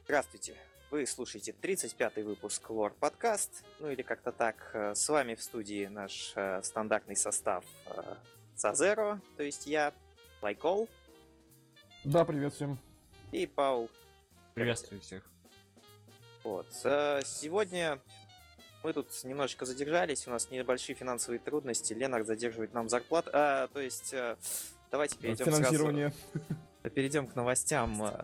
Здравствуйте! Вы слушаете 35-й выпуск Lore Podcast, ну или как-то так. С вами в студии наш стандартный состав Сазеро, то есть я, Лайкол. Да, привет всем. И Паул. Приветствую всех. Вот. Сегодня мы тут немножечко задержались, у нас небольшие финансовые трудности, Ленар задерживает нам зарплату. Давайте перейдем перейдем к новостям.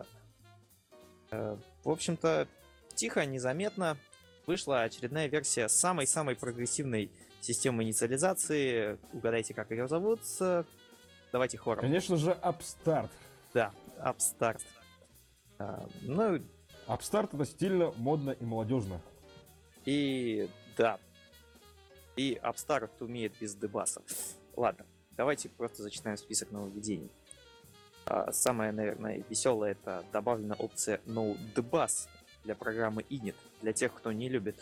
В общем-то, тихо, незаметно вышла очередная версия самой-самой прогрессивной системы инициализации. Угадайте, как ее зовут? Давайте хором. Конечно же, Upstart. Да, Upstart. Upstart — это стильно, модно и молодежно. И да. И Upstart умеет без дебаса. Ладно, давайте просто зачитаем список нововведений. Самое, наверное, веселое — это добавлена опция No Debus для программы Init. Для тех, кто не любит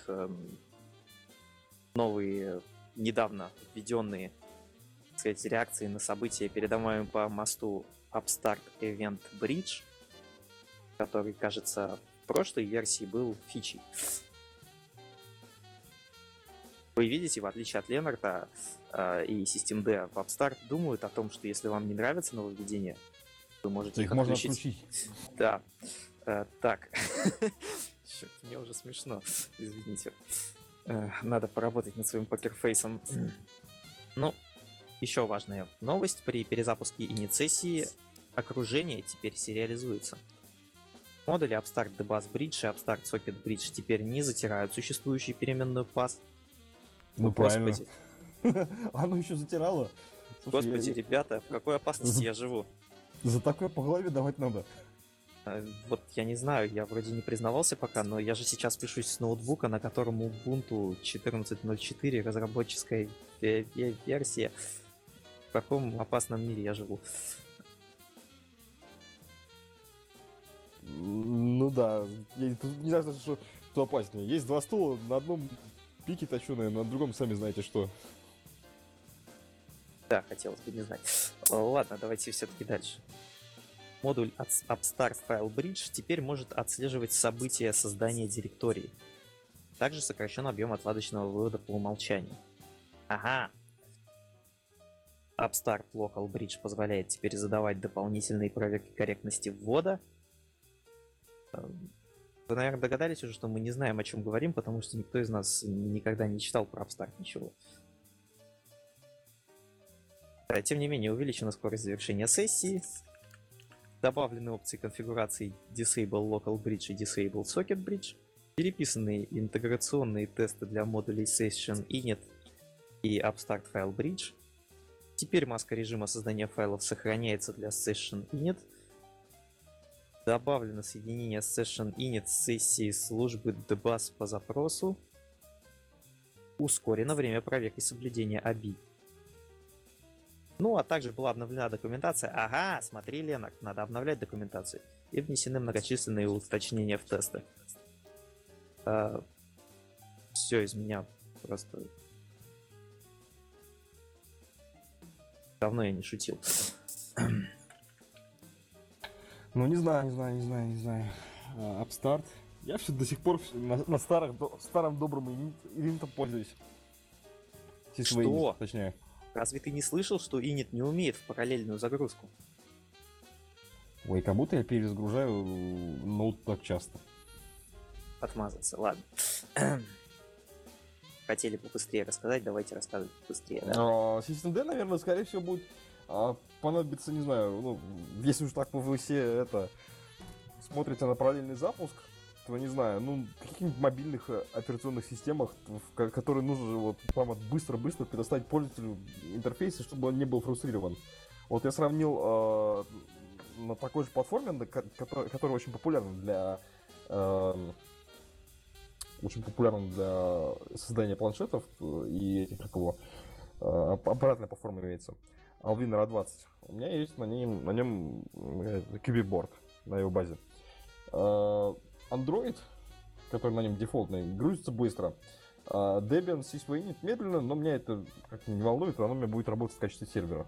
новые, недавно введенные, так сказать, реакции на события, передаваемые по мосту Upstart Event Bridge, который, кажется, в прошлой версии был фичей. Вы видите, в отличие от Ленарта и Systemd, в Upstart думают о том, что если вам не нравится нововведение, вы можете их отключить. Да. Так. Черт, мне уже смешно. Извините. Надо поработать над своим покерфейсом. Ну, еще важная новость. При перезапуске инит-сессии окружение теперь сериализуется. Модули Upstart Debus Bridge и Upstart Socket Bridge теперь не затирают существующую переменную path. Ну, правильно. Оно еще затирало. Господи, ребята, в какой опасности я живу? За такое по голове давать надо. Вот я не знаю, я вроде не признавался пока, но я же сейчас пишусь с ноутбука, на котором Ubuntu 14.04, разработческая версия. В каком опасном мире я живу? Ну да, я не знаю, что опаснее. Есть два стула, на одном пике точеные, на другом сами знаете что. Да, хотелось бы не знать. Ладно, давайте все-таки дальше. Модуль Upstart File Bridge теперь может отслеживать события создания директории. Также сокращен объем отладочного вывода по умолчанию. Ага! Upstart Local Bridge позволяет теперь задавать дополнительные проверки корректности ввода. Вы, наверное, догадались уже, что мы не знаем, о чем говорим, потому что никто из нас никогда не читал про Upstart ничего. Тем не менее, увеличена скорость завершения сессии, добавлены опции конфигурации Disable Local Bridge и Disable Socket Bridge, переписаны интеграционные тесты для модулей Session Init и Upstart File Bridge. Теперь маска режима создания файлов сохраняется для Session Init. Добавлено соединение Session Init с сессией службы Debus по запросу. Ускорено время проверки соблюдения ABI. Ну, а также была обновлена документация. Ага, смотри, Ленар, надо обновлять документацию. И внесены многочисленные уточнения в тесты. Все из меня просто... Давно я не шутил. Ну, не знаю. Upstart. Я все до сих пор на старом добром инитом пользуюсь. Что? Точнее. Разве ты не слышал, что Init не умеет в параллельную загрузку? Ой, как будто я перезагружаю ноут так часто. Отмазаться, ладно. Хотели побыстрее рассказать, давайте рассказывать быстрее. Да? Systemd, наверное, скорее всего, будет понадобиться, не знаю, ну, если уж так вы все смотрите на параллельный запуск, то, не знаю, ну, каких-нибудь мобильных операционных системах, в которые нужно вот прямо быстро-быстро предоставить пользователю интерфейсы, чтобы он не был фрустрирован. Вот я сравнил на такой же платформе, которая очень популярна для создания планшетов и этих, как его, аппаратная платформа имеется. Alvin R20. У меня есть на нем QB-борд на его базе. Android, который на нем дефолтный, грузится быстро. Debian Sysway медленно, но меня это как-то не волнует, оно у меня будет работать в качестве сервера.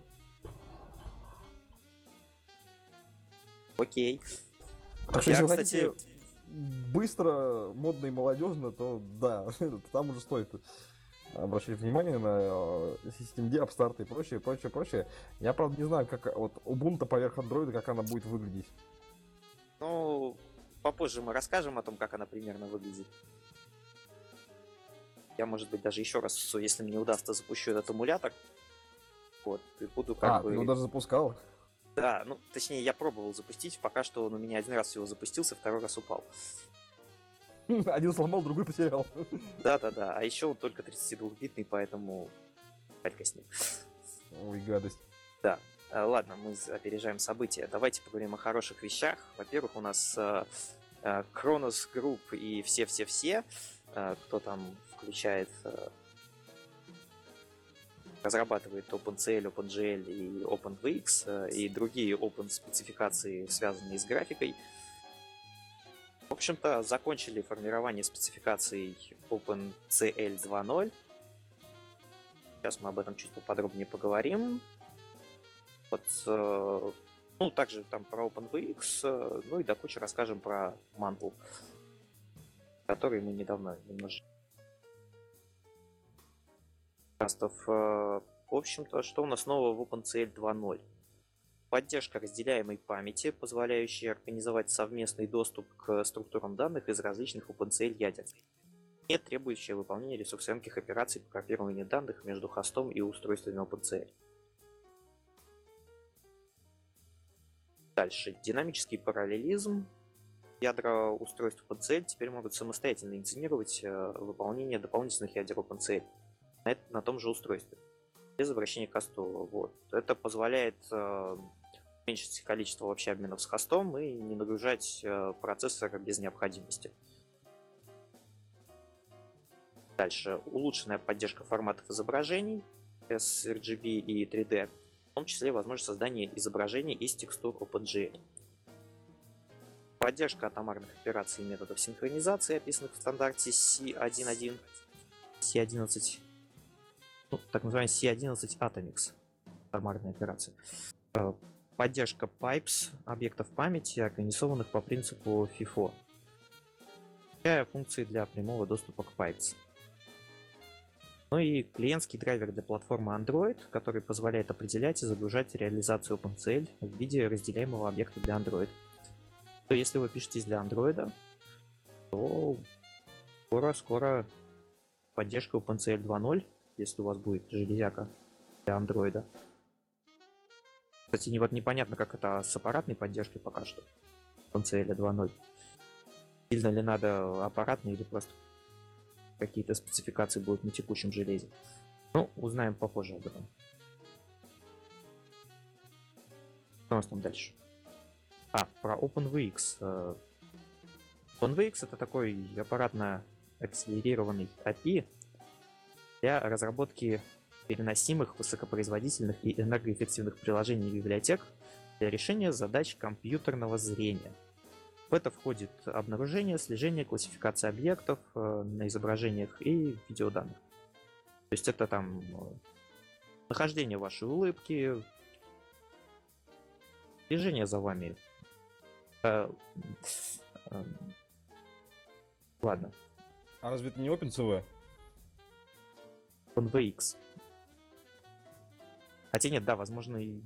Окей. Так что, если вы хотите быстро, модно и молодежно, то да, там уже стоит обращать внимание на системде, апстарты и прочее, прочее, прочее. Я, правда, не знаю, как вот Ubuntu поверх Android, как она будет выглядеть. Ну, попозже мы расскажем о том, как она примерно выглядит. Я, может быть, даже еще раз, если мне удастся, запущу этот эмулятор. Вот, и буду как бы... ты его даже запускал? Да, ну, точнее, я пробовал запустить, пока что он у меня один раз всего запустился, второй раз упал. Один сломал, другой потерял. Да-да-да, а еще он только 32-битный, поэтому... Палька с ним. Ой, гадость. Да, ладно, мы опережаем события. Давайте поговорим о хороших вещах. Во-первых, у нас Kronos Group и все-все-все, кто там включает... разрабатывает OpenCL, OpenGL и OpenVX и другие open спецификации, связанные с графикой. В общем-то, закончили формирование спецификаций OpenCL 2.0. Сейчас мы об этом чуть поподробнее поговорим. Вот, ну, также там про OpenVX, ну и до кучи расскажем про Mantle, который мы недавно немножко... В общем-то, что у нас нового в OpenCL 2.0? Поддержка разделяемой памяти, позволяющая организовать совместный доступ к структурам данных из различных OpenCL ядер, не требующая выполнения ресурсоемких операций по копированию данных между хостом и устройствами OpenCL. Дальше. Динамический параллелизм. Ядра устройств OpenCL теперь могут самостоятельно инициировать выполнение дополнительных ядер OpenCL на том же устройстве, без обращения к хосту. Вот. Это позволяет уменьшить количество вообще обменов с хостом и не нагружать процессор без необходимости. Дальше. Улучшенная поддержка форматов изображений sRGB и 3D, в том числе возможность создания изображений из текстур OpenGL. Поддержка атомарных операций и методов синхронизации, описанных в стандарте C11, C11, ну, так называемый C11 Atomics, атомарная операция. Поддержка pipes, объектов памяти, организованных по принципу FIFO, включая функции для прямого доступа к pipes. Ну и клиентский драйвер для платформы Android, который позволяет определять и загружать реализацию OpenCL в виде разделяемого объекта для Android. То если вы пишете для Android, то скоро поддержка OpenCL 2.0, если у вас будет железяка для Android. Кстати, вот непонятно, как это с аппаратной поддержкой пока что. OpenCL 2.0. Сильно ли надо аппаратный или просто какие-то спецификации будут на текущем железе. Ну, узнаем попозже об этом. Что у нас там дальше? Про OpenVX. OpenVX это такой аппаратно акселерированный API для разработки переносимых, высокопроизводительных и энергоэффективных приложений и библиотек для решения задач компьютерного зрения. В это входит обнаружение, слежение, классификация объектов на изображениях и видеоданных. То есть это там нахождение вашей улыбки, движение за вами. Ладно. А разве это не OpenCV? OpenVX. Хотя нет, да, возможно, и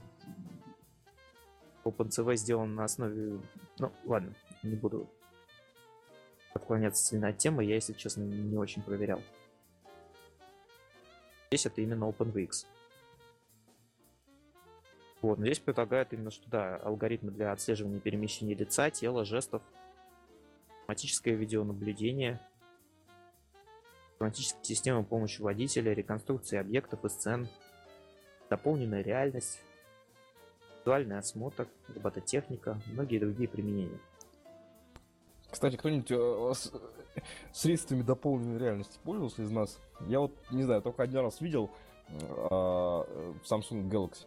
OpenCV сделан на основе... Ну, ладно, не буду отклоняться сильно от темы, я, если честно, не очень проверял. Здесь это именно OpenVX. Вот, но здесь предлагают именно, что да, алгоритмы для отслеживания перемещения лица, тела, жестов, автоматическое видеонаблюдение, автоматические системы помощи водителя, реконструкции объектов и сцен, дополненная реальность, визуальный осмотр, робототехника, многие другие применения. Кстати, кто-нибудь средствами дополненной реальности пользовался из нас? Я вот, не знаю, только один раз видел в Samsung Galaxy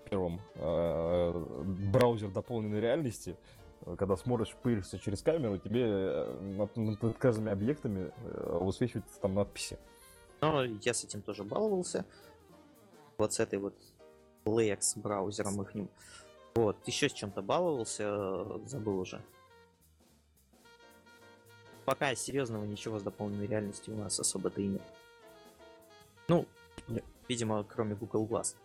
1 браузер дополненной реальности, когда смотришь, пыришься через камеру, тебе над каждыми объектами высвечиваются там надписи. Ну, я с этим тоже баловался. Вот с этой вот LAX браузером ихним. Вот, еще с чем-то баловался, забыл уже. Пока серьезного ничего с дополненной реальностью у нас особо-то и нет. Ну, видимо, кроме Google Glass.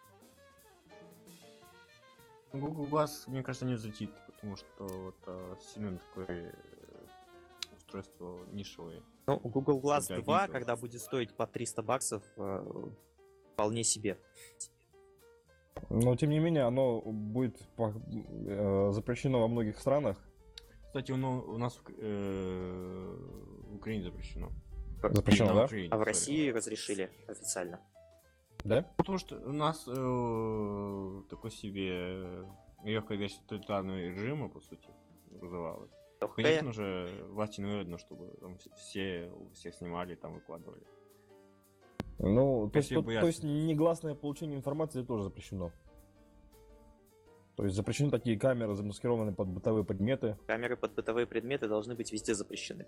Google Glass, мне кажется, не взлетит, потому что это сильно такое устройство нишевое. Ну, Google Glass 2, когда будет стоить по $300, вполне себе. Но, тем не менее, оно будет запрещено во многих странах. Кстати, у нас в Украине запрещено. Запрещено, да? А в России разрешили официально. Да? Потому что у нас такой себе легкая версия тоталитарного режима, по сути, вызывалась. Конечно же, власти не нужно, чтобы там всех снимали, там выкладывали. Ну, то есть негласное получение информации тоже запрещено. То есть запрещены такие камеры, замаскированные под бытовые предметы. Камеры под бытовые предметы должны быть везде запрещены.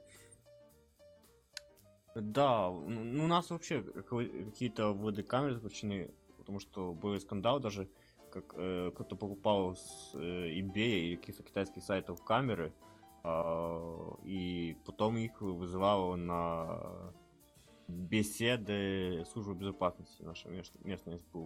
Да, у нас вообще какие-то вводы камер запрещены, потому что был скандал даже, как кто-то покупал с eBay или каких-то китайских сайтов камеры, и потом их вызывало на беседы службы безопасности нашей местной СБУ.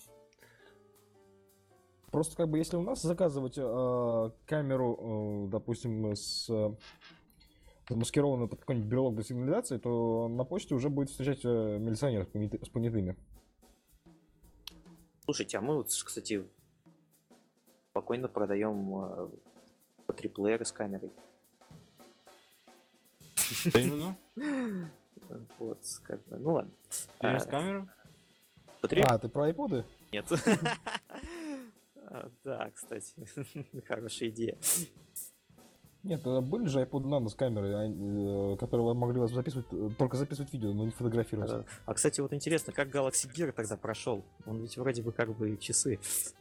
Просто как бы если у нас заказывать камеру, допустим, с замаскированную под какой-нибудь брелок для сигнализации, то на почте уже будет встречать милиционер с понятыми. Слушайте, а мы вот, кстати, спокойно продаем триплееры с камерой. Что именно? Вот, как бы, ну ладно. Через камеру? Ты про айподы? Нет. Да, кстати, хорошая идея. Нет, были же iPod Nano с камерой, которые могли только записывать видео, но не фотографировать. А, кстати, вот интересно, как Galaxy Gear тогда прошел? Он ведь вроде бы как бы часы.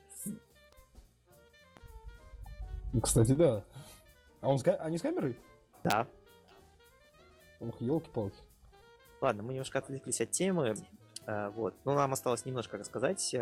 Кстати, да. А они с камерой? Да. Ох, елки-палки. Ладно, мы немножко отвлеклись от темы. Вот. Ну, нам осталось немножко рассказать.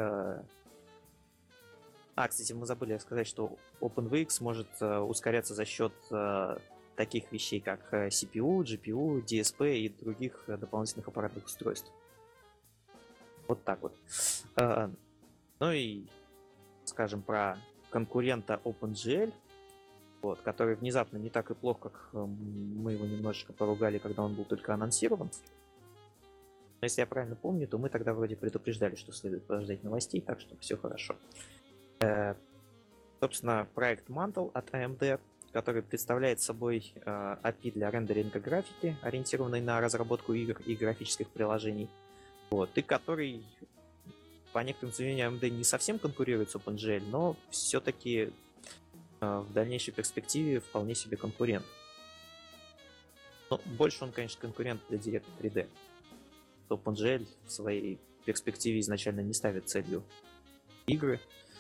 Кстати, мы забыли сказать, что OpenVX может ускоряться за счет таких вещей, как CPU, GPU, DSP и других дополнительных аппаратных устройств. Вот так вот. Ну и скажем про конкурента OpenGL, вот, который внезапно не так и плохо, как мы его немножечко поругали, когда он был только анонсирован. Но если я правильно помню, то мы тогда вроде предупреждали, что следует подождать новостей, так что все хорошо. Собственно, проект Mantle от AMD, который представляет собой API для рендеринга графики, ориентированный на разработку игр и графических приложений, вот, и который, по некоторым заявлениям, AMD не совсем конкурирует с OpenGL, но все-таки в дальнейшей перспективе вполне себе конкурент. Но больше он, конечно, конкурент для Direct 3D. OpenGL в своей перспективе изначально не ставит целью игры.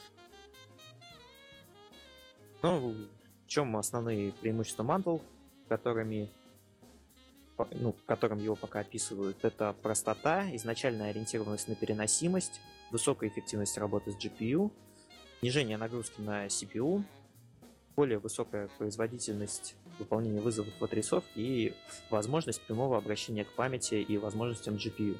Ну, в чем основные преимущества Mantle, которым его пока описывают? Это простота, изначальная ориентированность на переносимость, высокая эффективность работы с GPU, снижение нагрузки на CPU, более высокая производительность выполнения вызовов в отрисовке и возможность прямого обращения к памяти и возможностям GPU.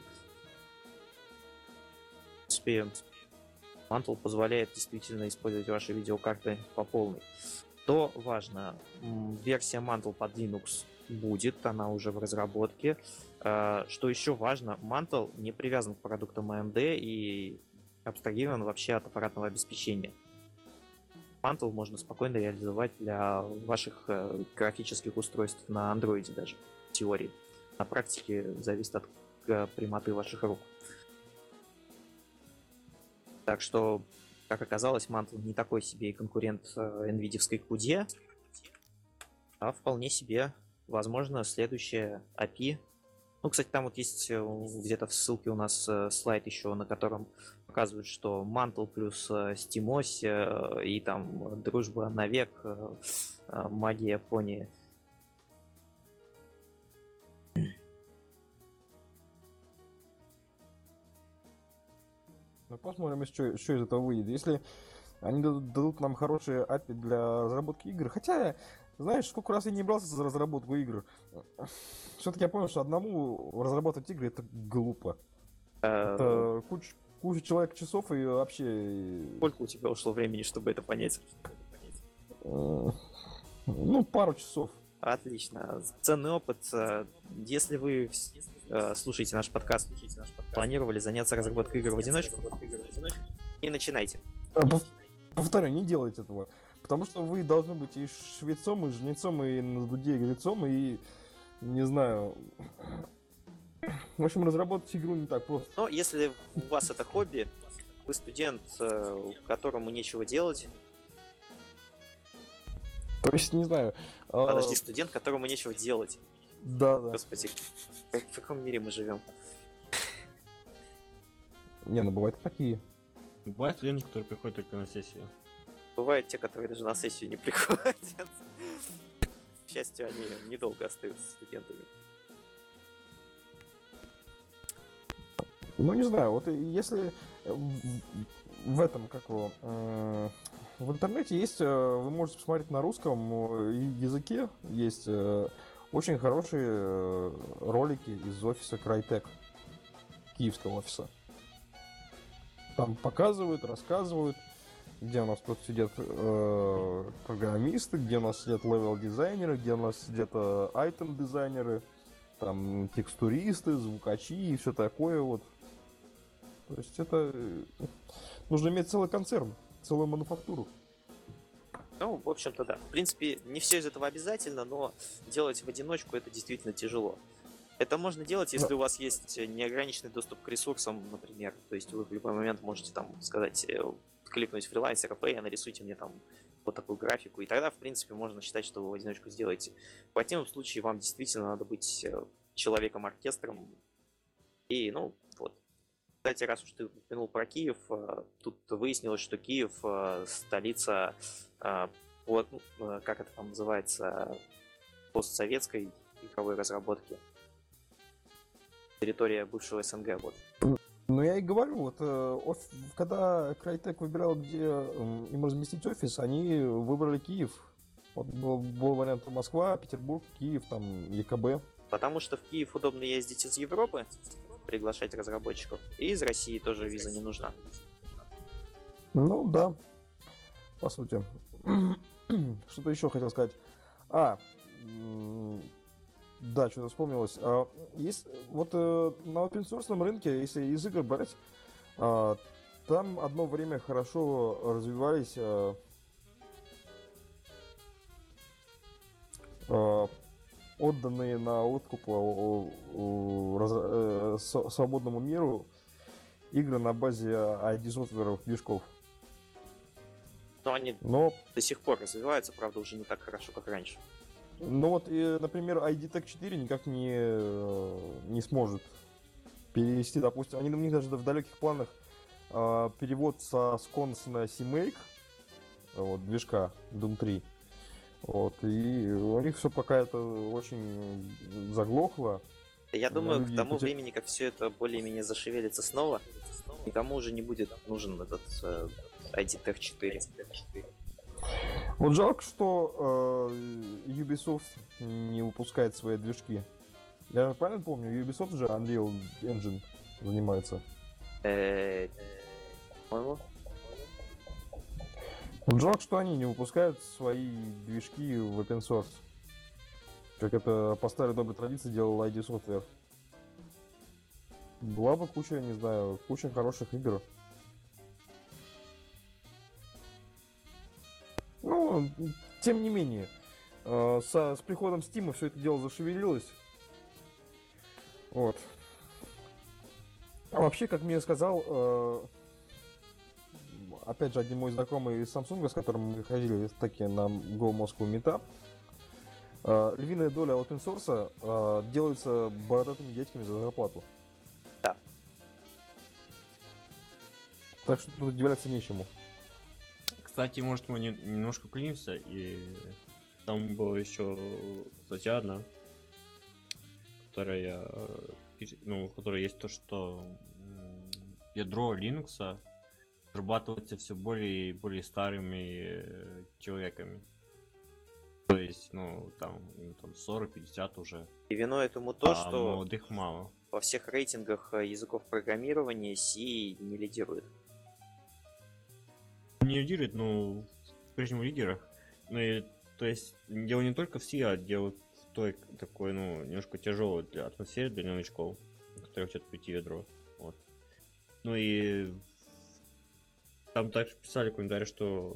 В принципе, Mantle позволяет действительно использовать ваши видеокарты по полной. Что важно, версия Mantle под Linux будет, она уже в разработке. Что еще важно, Mantle не привязан к продуктам AMD и абстрагирован вообще от аппаратного обеспечения. Mantle можно спокойно реализовать для ваших графических устройств на Android даже, в теории. На практике зависит от прямоты ваших рук. Так что, как оказалось, Mantle не такой себе и конкурент NVIDIA-вской CUDA, а вполне себе, возможно, следующее API. Ну, кстати, там вот есть где-то в ссылке у нас слайд еще, на котором показывают, что Mantle плюс SteamOS и там дружба навек, магия Японии. Ну, посмотрим, что из этого выйдет. Если Они дадут нам хорошие API для разработки игр. Хотя, знаешь, сколько раз я не брался за разработку игр, все-таки я понял, что одному разрабатывать игры это глупо. Это куча человек часов и вообще... Сколько у тебя ушло времени, чтобы это понять? Ну, пару часов. Отлично. Ценный опыт. Если вы слушаете наш подкаст, планировали заняться разработкой игр в одиночку, не начинайте. Повторяю, не делайте этого. Потому что вы должны быть и швецом, и жнецом, и на дуде игрецом, и... Не знаю... В общем, разработать игру не так просто. Но если у вас это хобби, вы студент, которому нечего делать... То есть, не знаю... Подожди, студент, которому нечего делать. Да. Господи, в каком мире мы живем? Не, ну бывают такие. Бывают студенты, которые приходят только на сессию. Бывают те, которые даже на сессию не приходят. К счастью, они недолго остаются студентами. Ну, не знаю, вот если в этом, как его, в интернете есть, вы можете посмотреть на русском языке, есть очень хорошие ролики из офиса Crytek, киевского офиса. Там показывают, рассказывают, где у нас тут сидят программисты, где у нас сидят левел-дизайнеры, где у нас сидят айтем-дизайнеры, там текстуристы, звукачи и все такое вот. То есть это... Нужно иметь целый концерн, целую мануфактуру. Ну, в общем-то, да. В принципе, не все из этого обязательно, но делать в одиночку это действительно тяжело. Это можно делать, если у вас есть неограниченный доступ к ресурсам, например. То есть вы в любой момент можете там сказать, кликнуть фрилансера, нарисуйте мне там вот такую графику. И тогда, в принципе, можно считать, что вы в одиночку сделаете. В противном случае вам действительно надо быть человеком-оркестром. И, ну, вот. Кстати, раз уж ты упомянул про Киев, тут выяснилось, что Киев столица, вот, как это там называется, постсоветской игровой разработки. Территория бывшего СНГ, вот. Ну, я и говорю, вот, когда Crytek выбирал, где им разместить офис, они выбрали Киев. Вот был вариант Москва, Петербург, Киев, там, ЕКБ. Потому что в Киев удобно ездить из Европы, приглашать разработчиков, и из России тоже виза не нужна. Ну, да, по сути. Что-то еще хотел сказать. Да, что-то вспомнилось. Есть вот на open-source рынке, если из игр брать, там одно время хорошо развивались отданные на откуп свободному миру игры на базе ID-софтверовых движков. Но они до сих пор развиваются, правда, уже не так хорошо, как раньше. Ну вот, например, ID Tech 4 никак не сможет перевести, допустим, у них даже в далеких планах перевод со Sconce на CMake, вот, движка Doom 3. Вот, и у них все пока это очень заглохло. Я думаю, к тому времени, как все это более-менее зашевелится снова, никому уже не будет нужен этот ID Tech 4. Вот жалко, что Ubisoft не выпускает свои движки. Я правильно помню, Ubisoft же Unreal Engine занимается. По-моему. Вот жалко, что они не выпускают свои движки в open source. Как это по старой доброй традиции делал ID Software. Была бы куча, не знаю, куча хороших игр. Ну, тем не менее, с приходом Steam все это дело зашевелилось. Вот. А вообще, как мне сказал, опять же, один мой знакомый из Samsung, с которым мы ходили таки на Go Moscow Meetup, львиная доля open source делается бородатыми дядьками за зарплату. Да. Так что тут удивляться нечему. Кстати, может, мы немножко клинимся, и там была еще статья одна, в которой есть то, что ядро Linux разрабатываются все более и более старыми человеками. То есть, ну, там 40-50 уже. И виной этому то, что молодых мало. Во всех рейтингах языков программирования C не лидирует. Не лидирует, но по-прежнему в лидерах. Ну, и, то есть, дело не только в C, а дело в той такой, ну, немножко тяжелой для атмосферы для новичков, которые хотят прийти в ядро. Вот. Ну и там также писали в комментариях, что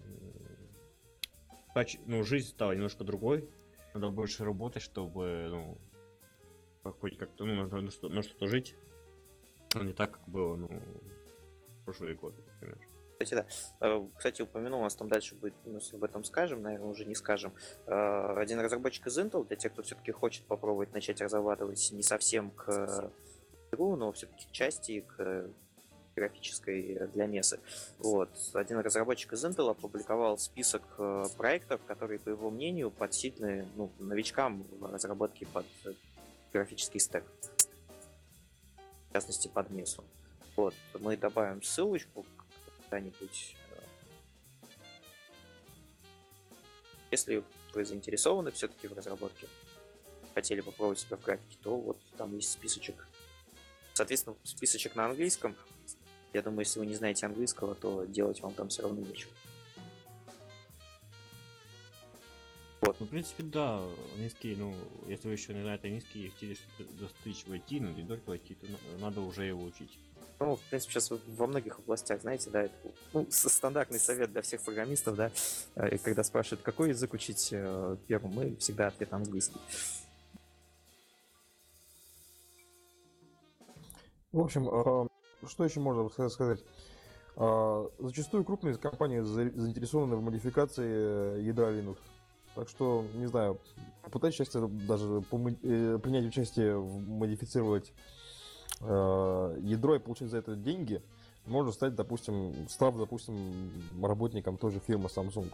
жизнь стала немножко другой. Надо больше работать, чтобы, хоть как-то, на что-то жить. Но не так, как было, в прошлые годы, например. Кстати, да. Кстати, упомянул, у нас там дальше будет, об этом скажем, наверное, уже не скажем. Один разработчик из Intel, для тех, кто все-таки хочет попробовать начать разрабатывать не совсем к игру, но все-таки к части, к графической для месы. Вот. Один разработчик из Intel опубликовал список проектов, которые, по его мнению, подсильны новичкам в разработке под графический стек. В частности, под месу. Вот. Мы добавим ссылочку когда-нибудь. Если вы заинтересованы все-таки в разработке, хотели попробовать себя в графике, то вот там есть списочек. Соответственно, списочек на английском. Я думаю, если вы не знаете английского, то делать вам там все равно нечего. Вот. Ну, в принципе, да, английский, если вы еще не знаете английский и хотели достичь в IT, не только в IT, то надо уже его учить. В принципе, сейчас во многих областях, знаете, да, это стандартный совет для всех программистов, да, когда спрашивают, какой язык учить первым, мы всегда ответ английский. В общем, что еще можно сказать? Зачастую крупные компании заинтересованы в модификации ядра Linux. Так что, не знаю, попытайтесь даже принять участие в модифицировать ядро и получить за это деньги. Можно стать, став, работником той же фирмы Samsung.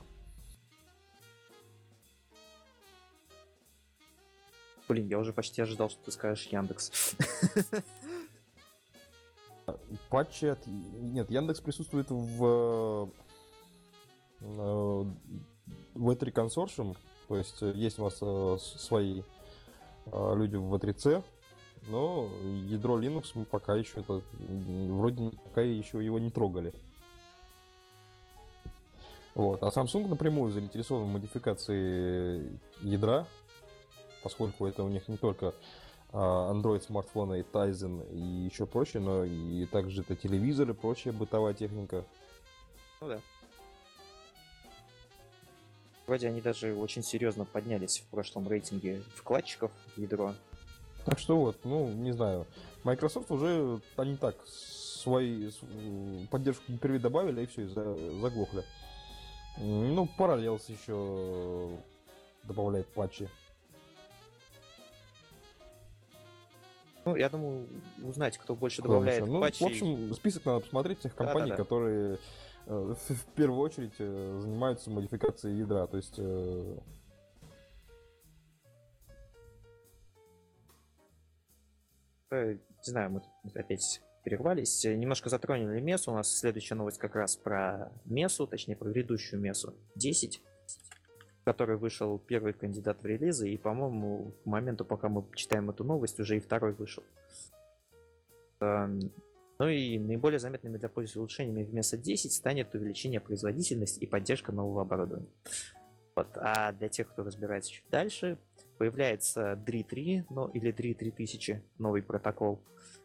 Блин, я уже почти ожидал, что ты скажешь Яндекс. Патчи Нет, Яндекс присутствует в V3 консорциум, то есть есть у нас свои люди в V3C, но ядро Linux мы пока еще пока еще его не трогали. Вот. А Samsung напрямую заинтересован в модификации ядра, поскольку это у них не только Android смартфоны и Tizen и еще прочее, но и также это телевизоры, прочая бытовая техника. Ну да. Вроде они даже очень серьезно поднялись в прошлом рейтинге вкладчиков в ядро. Так что вот, не знаю. Microsoft уже, они так, свою поддержку Hyper-V добавили, и все, и заглохли. Parallels еще добавляет патчи. Я думаю, узнать, кто больше добавляет патчи. В общем, список надо посмотреть тех компаний, которые в первую очередь занимаются модификацией ядра. То есть не знаю, мы тут опять перервались. Немножко затронули месу. У нас следующая новость как раз про месу, точнее про грядущую месу 10, в которой вышел первый кандидат в релизы, и, по-моему, к моменту, пока мы читаем эту новость, уже и второй вышел. И наиболее заметными для пользователя улучшениями в меса 10 станет увеличение производительности и поддержка нового оборудования. Вот. А для тех, кто разбирается чуть дальше, появляется DRI 3, или DRI 3000, новый протокол.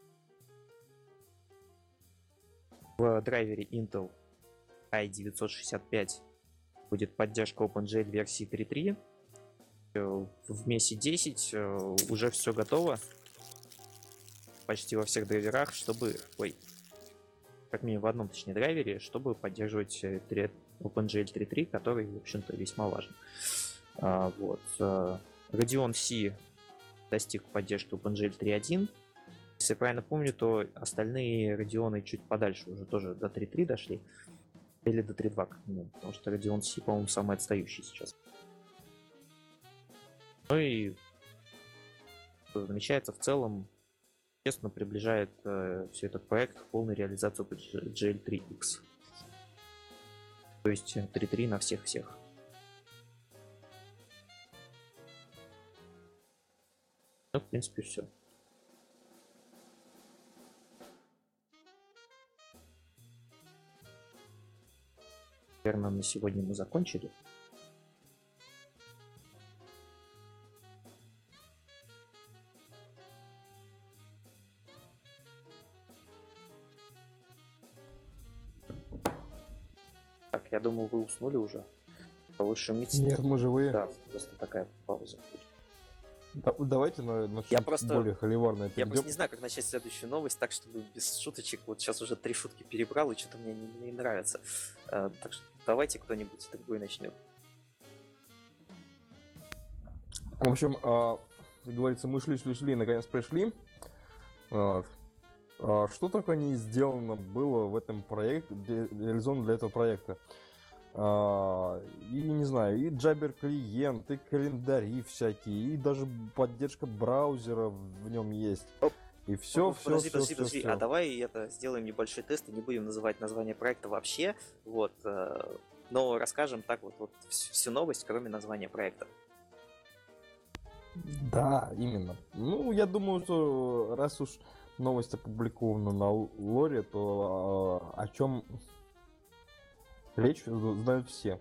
В драйвере Intel i965 будет поддержка OpenGL версии 3.3. В MES 10 уже все готово. Почти во всех драйверах, чтобы... как минимум в одном, точнее, драйвере, чтобы поддерживать OpenGL 3.3, который, в общем-то, весьма важен. Вот. Radeon C достиг поддержки OpenGL 3.1. Если я правильно помню, то остальные Radeon чуть подальше уже тоже до 3.3 дошли. Или до 3.2, как минимум, потому что Radeon C, по-моему, самый отстающий сейчас. И намечается в целом естественно, приближает все этот проект к полной реализации GL3X. То есть 3.3 на всех-всех. Ну, в принципе, все. Наверное, на сегодня мы закончили. Так, я думаю, вы уснули уже. Лучше миться. Нет, мы живые. Да, просто такая пауза. Давайте на более холиварное перейдем. Я просто не знаю, как начать следующую новость, так чтобы без шуточек. Вот сейчас уже 3 шутки перебрал, и что-то мне не нравится. Так что давайте кто-нибудь другой начнет. В общем, как говорится, мы шли, наконец пришли. Что только не сделано было в этом проекте, реализовано для этого проекта. И не знаю, и Jabber клиент, и календари всякие, и даже поддержка браузера в нем есть. И все. Подожди. А давай это сделаем небольшой тест и не будем называть название проекта вообще. Вот. Но расскажем так вот всю новость, кроме названия проекта. Да, именно. Ну, я думаю, что раз уж новость опубликована на лоре, то о чем речь знают все.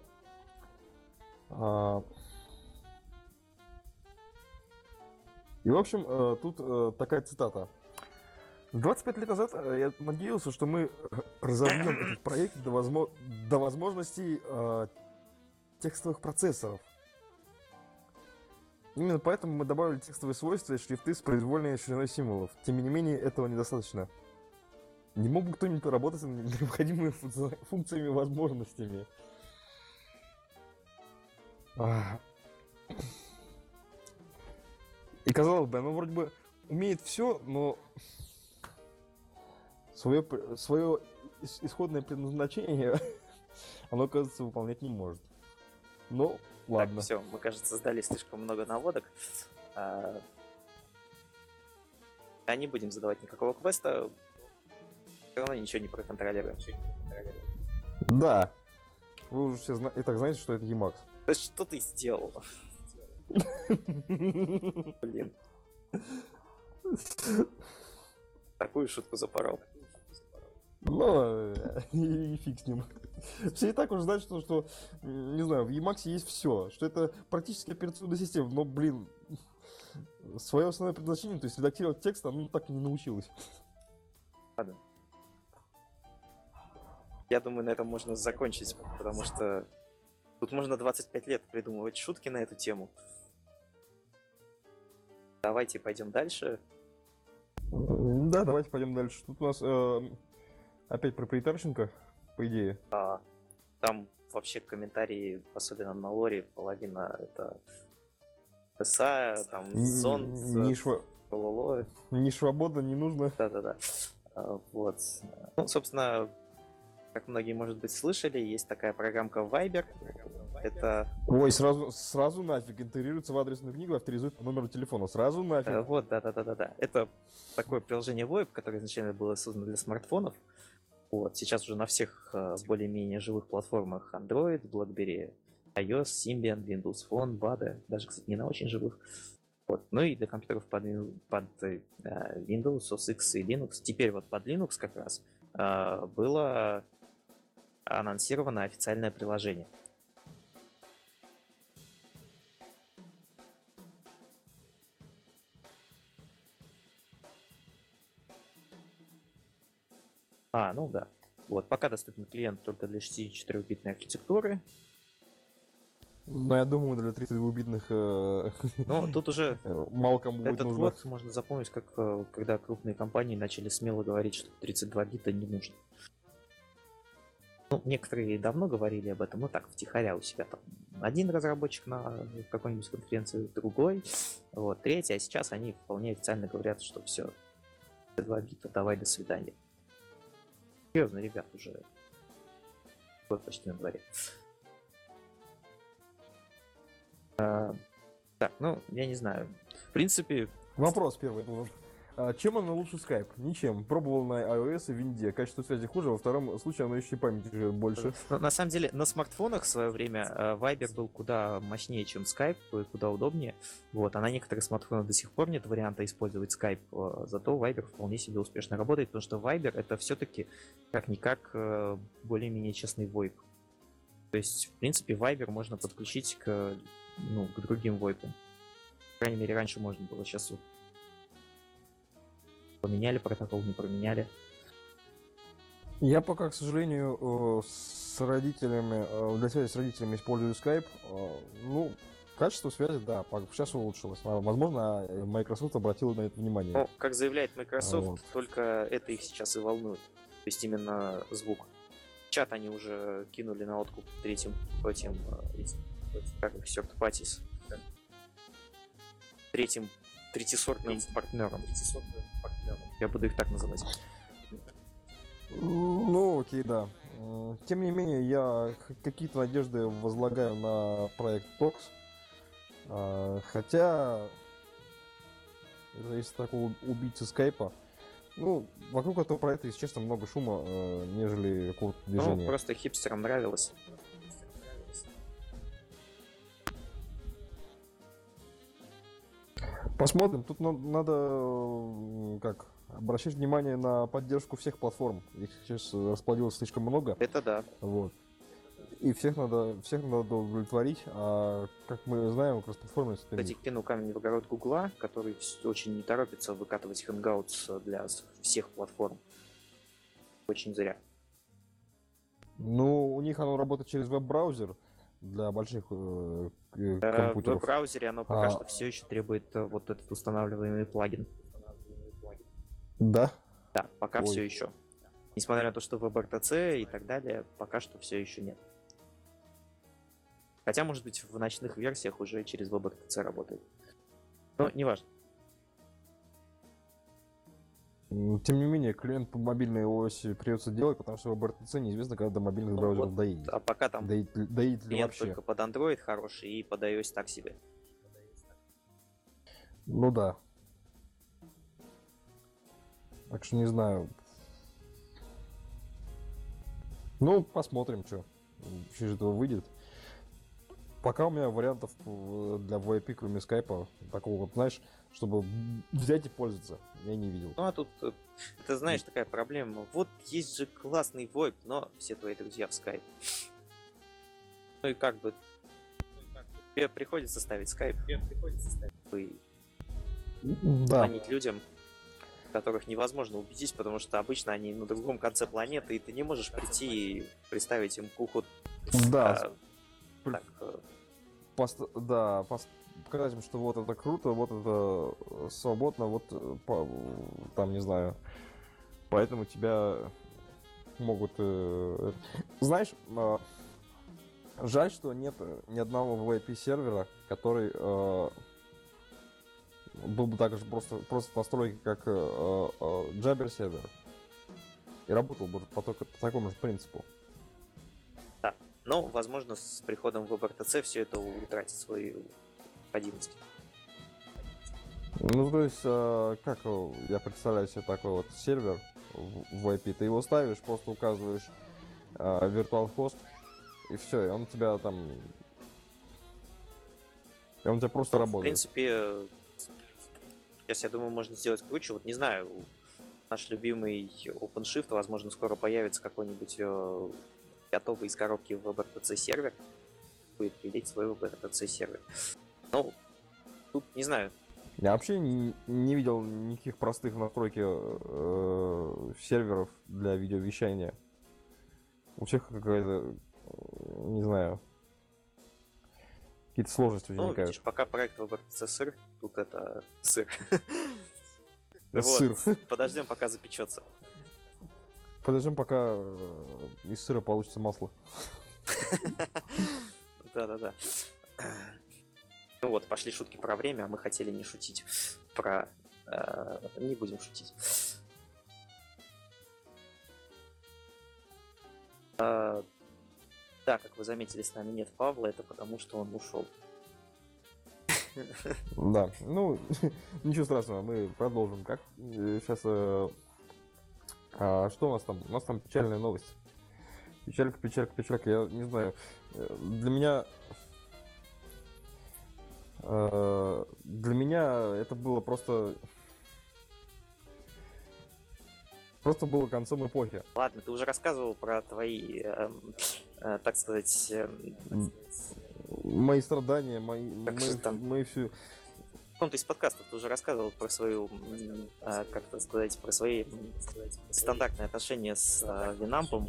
И, в общем, тут такая цитата. 25 лет назад я надеялся, что мы разовьем этот проект до возможностей текстовых процессоров. Именно поэтому мы добавили текстовые свойства и шрифты с произвольной шириной символов. Тем не менее, этого недостаточно. Не мог бы кто-нибудь поработать над необходимыми функциями и возможностями? И казалось бы, оно вроде бы умеет все, но свое исходное предназначение оно, кажется, выполнять не может. Ну, ладно. Так, все, мы, кажется, сдали слишком много наводок. Не будем задавать никакого квеста. Все равно ничего не проконтролируем. Да. Вы уже все и так знаете, что это Emacs. Да что ты сделал? Блин. Такую шутку запорол. Ну, и фиг с ним. Все и так уже знают, что не знаю, в Emacs есть все. Что это практически операционная система. Но, блин, свое основное предназначение, то есть редактировать текст, оно так и не научилось. Ладно. Я думаю, на этом можно закончить, потому что тут можно 25 лет придумывать шутки на эту тему. Давайте пойдем дальше. Да, давайте пойдем дальше. Тут у нас опять проприетарщенко, по идее. Там вообще комментарии, особенно на лоре, половина это СА, там зон, не свободно, не нужно. Да. Вот. Ну, собственно, как многие, может быть, слышали, есть такая программка Viber. Это... Ой, сразу нафиг, интегрируется в адресную книгу, авторизует по номеру телефона. Сразу нафиг. Вот, да. Это такое приложение VoIP, которое изначально было создано для смартфонов. Вот, сейчас уже на всех более-менее живых платформах Android, BlackBerry, iOS, Symbian, Windows Phone, BADE, даже, кстати, не на очень живых. Вот. Ну и для компьютеров под Windows, OS X и Linux. Теперь вот под Linux как раз было анонсировано официальное приложение. Ну да. Вот, пока доступен клиент только для 64-битной архитектуры. Но я думаю, для 32-битных ну, тут уже мало кому будет этот нужно. год можно запомнить, как когда крупные компании начали смело говорить, что 32 бита не нужно. Ну, некоторые давно говорили об этом, но так, втихаря у себя там. Один разработчик на какой-нибудь конференции, другой, вот, третий, а сейчас они вполне официально говорят, что все, 32 бита, давай, до свидания. Серьезно, ребят, уже год почти на дворе. Так, ну, я не знаю. В принципе... Вопрос первый. Чем она лучше Skype? Ничем. Пробовал на iOS и винде. Качество связи хуже, во втором случае оно еще и памяти жрет больше. На самом деле, на смартфонах в свое время Viber был куда мощнее, чем Skype, куда удобнее. Вот, а на некоторых смартфонах до сих пор нет варианта использовать Skype, зато Viber вполне себе успешно работает, потому что Viber это все-таки как-никак более-менее честный VoIP. То есть, в принципе, Viber можно подключить к другим VoIP. По крайней мере, раньше можно было, сейчас поменяли протокол, не променяли. Я пока, к сожалению, с родителями, для связи с родителями использую Skype. Качество связи, да, сейчас улучшилось. Возможно, Microsoft обратил на это внимание. Ну, как заявляет Microsoft, только это их сейчас и волнует. То есть именно звук. Чат они уже кинули на откуп третьим third parties. Третисортным партнером. Я буду их так называть. Окей, да. Тем не менее, я какие-то надежды возлагаю на проект Tox. Хотя из такого убийцы скайпа, вокруг этого проекта, если честно, много шума, нежели какого-то движения. Просто хипстерам нравилось. Посмотрим. Тут надо обращать внимание на поддержку всех платформ. Их сейчас расплодилось слишком много. Это да. Вот. И всех надо удовлетворить. А как мы знаем, кросс-платформенный. Кстати, кину камень в огород Гугла, который очень не торопится выкатывать Hangouts для всех платформ. Очень зря. У них оно работает через веб-браузер для больших компьютеров. В веб-браузере оно пока что все еще требует вот этот устанавливаемый плагин. Да? Да, пока все еще. Несмотря на то, что WebRTC и так далее, пока что все еще нет. Хотя, может быть, в ночных версиях уже через WebRTC работает. Но неважно. Тем не менее, клиент по мобильной оси придется делать, потому что WebRTC неизвестно, когда до мобильных браузеров доедет. А пока там доедет ли вообще. Только под Android хороший и под iOS так себе. Да. Так что не знаю. Посмотрим, что из этого выйдет. Пока у меня вариантов для VoIP, кроме скайпа, такого знаешь, чтобы взять и пользоваться, я не видел. А тут, ты знаешь, такая проблема. Вот есть же классный VoIP, но все твои друзья в скайп. И как бы тебе приходится ставить скайп. И звонить людям, которых невозможно убедить, потому что обычно они на другом конце планеты, и ты не можешь прийти и представить им куху. Да. Показать им, что вот это круто, вот это свободно, вот там, не знаю. Поэтому тебя могут... Знаешь, жаль, что нет ни одного VoIP сервера, который был бы так же просто настройки, как Jabber сервер. И работал бы по такому же принципу. Да, но, возможно, с приходом в WebRTC все это утратит свою необходимость. То есть, как я представляю себе такой вот сервер в VoIP, ты его ставишь, просто указываешь virtual host, и все, и он у тебя там... И он у тебя просто работает. В принципе, сейчас, я думаю, можно сделать круче. Вот не знаю, наш любимый OpenShift, возможно, скоро появится какой-нибудь готовый из коробки WebRTC сервер. Будет пилить свой WebRTC сервер. Тут не знаю. Я вообще не видел никаких простых настройки серверов для видеовещания. У всех какая-то, не знаю, какие-то сложности возникают. Видишь, пока проект WebRTC сыр, тут это сыр. Сыр. Подождем, пока запечется. Подождем, пока из сыра получится масло. Да-да-да. Пошли шутки про время, а мы хотели не шутить про... Не будем шутить. Да, как вы заметили, с нами нет Павла, это потому что он ушел. Да, ну, ничего страшного, мы продолжим. Как сейчас... что у нас там? У нас там печальная новость. Печалька, я не знаю. Для меня это было просто было концом эпохи. Ладно, ты уже рассказывал про твои, так сказать... Мои страдания, мои все... В каком-то из подкастов ты уже рассказывал про свою, как-то сказать, про свои стандартные отношения с Винампом.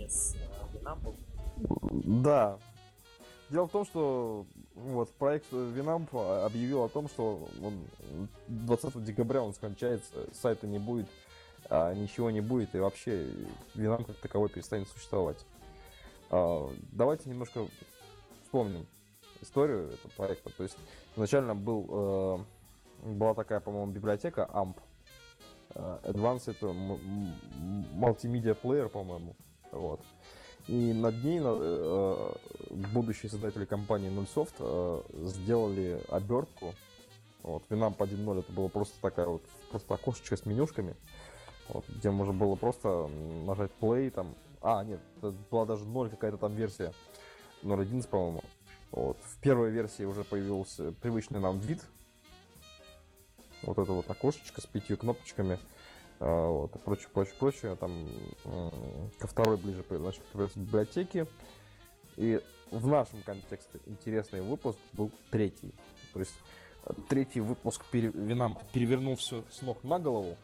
Да. Дело в том, что вот проект Winamp объявил о том, что 20 декабря он скончается, сайта не будет, ничего не будет, и вообще Winamp как таковой перестанет существовать. Давайте немножко вспомним историю этого проекта. То есть изначально была такая, по-моему, библиотека AMP. Advanced это Multimedia Player, по-моему. Вот. И над ней будущие создатели компании Nullsoft сделали обертку. Вот, Winamp 1.0 это было просто такая вот, просто окошечко с менюшками, вот, где можно было просто нажать play там. Нет, это была даже 0 какая-то там версия. 0.11, по-моему. Вот. В первой версии уже появился привычный нам вид. Вот это вот окошечко с 5 кнопочками. Вот, и прочее. Там ко второй ближе начали появляться библиотеки. И в нашем контексте интересный выпуск был третий. То есть третий выпуск Winamp перевернул все с ног на голову.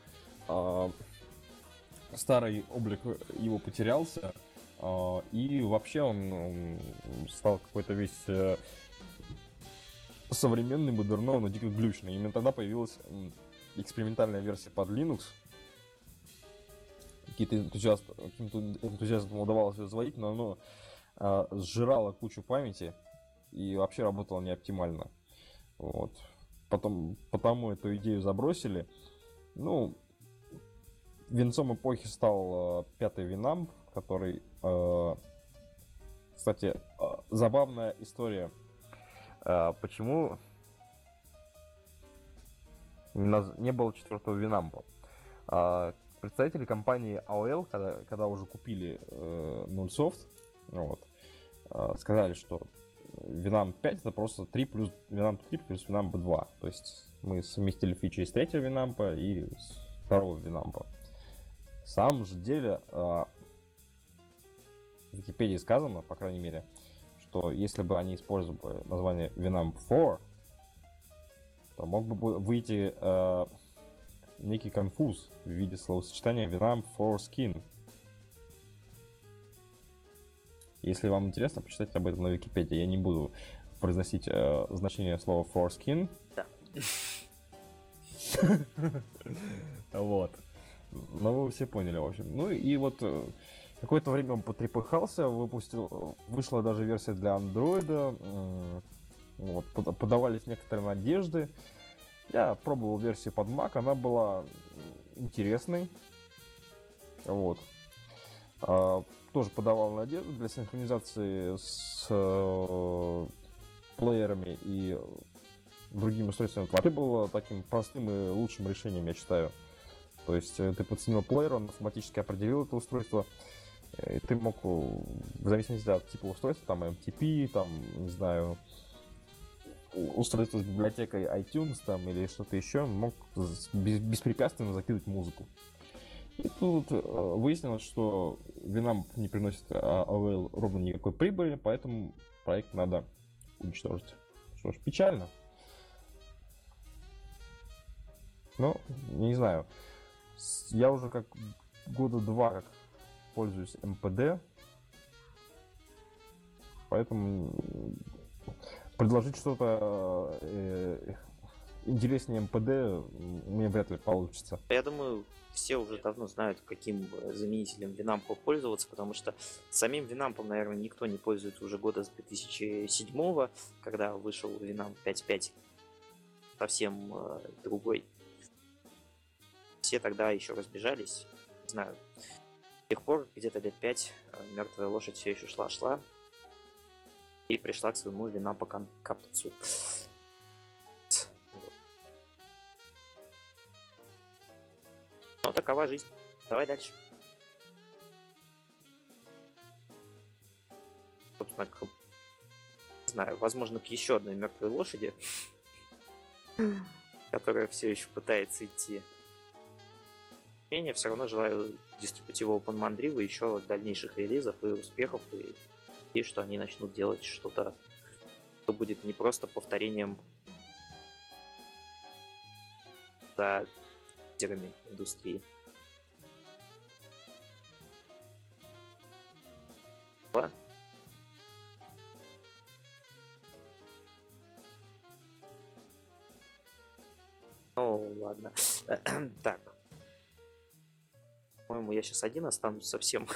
Старый облик его потерялся. И вообще он стал какой-то весь современный, модерновый, но дико глючный. Именно тогда появилась экспериментальная версия под Linux. Каким-то энтузиастам удавалось ее заводить, но оно сжирало кучу памяти и вообще работало не оптимально. Вот. Потому эту идею забросили. Ну, венцом эпохи стал пятый Winamp, который, кстати, забавная история. Почему не было четвертого Winamp? Представители компании AOL, когда уже купили Nullsoft, вот, сказали, что Winamp 5 это просто 3 плюс Winamp 3 плюс Winamp 2. То есть мы совместили фичи из третьего Winamp и с второго Winamp. На самом же деле в Википедии сказано, по крайней мере, что если бы они использовали название Winamp 4, то мог бы выйти некий конфуз в виде словосочетания Winamp Foreskin. Если вам интересно, почитайте об этом на Википедии. Я не буду произносить значение слова foreskin. Да. Вот. Ну, вы все поняли, в общем. Ну и вот какое-то время он потрепыхался, вышла даже версия для Android. Вот, подавались некоторые надежды. Я пробовал версию под Mac, она была интересной. Вот. Тоже подавал надежду для синхронизации с плеерами и другими устройствами. Вообще было таким простым и лучшим решением, я считаю. То есть ты подсоединил плеер, он автоматически определил это устройство, и ты мог, в зависимости от типа устройства, там MTP, там, не знаю, устройство с библиотекой iTunes там, или что-то еще, мог беспрепятственно закидывать музыку. И тут выяснилось, что Winamp не приносит AOL ровно никакой прибыли, поэтому проект надо уничтожить. Что ж, печально. Ну, не знаю. Я уже как года 2 как пользуюсь MPD, поэтому предложить что-то интереснее MPD у меня вряд ли получится. Я думаю, все уже давно знают, каким заменителем Winamp пользоваться, потому что самим Winamp, наверное, никто не пользуется уже года с 2007, когда вышел Winamp 5.5, совсем другой. Все тогда еще разбежались, не знаю, с тех пор, где-то лет 5, мертвая лошадь все еще шла и пришла к своему Winamp концу. Ну, такова жизнь. Давай дальше. Собственно, не знаю, возможно, к еще одной мертвой лошади, которая все еще пытается идти. Я все равно желаю дистрибутиву OpenMandriva еще дальнейших релизов и успехов, и что они начнут делать что-то, что будет не просто повторением за лидерами индустрии. Ладно. Ну, ладно. Так. По-моему, я сейчас один останусь совсем.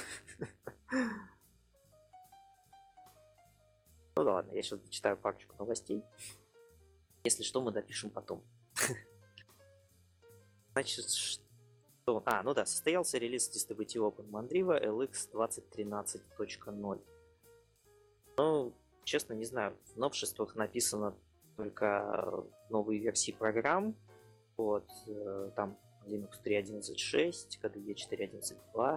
Ну да ладно, я сейчас дочитаю парочку новостей. Если что, мы допишем потом. Значит, что... ну да, состоялся релиз дистрибутива OpenMandriva LX 2013.0. Ну, честно, не знаю, в новшествах написано только новые версии программ. Вот, там Linux 3.11.6, KDE 4.11.2,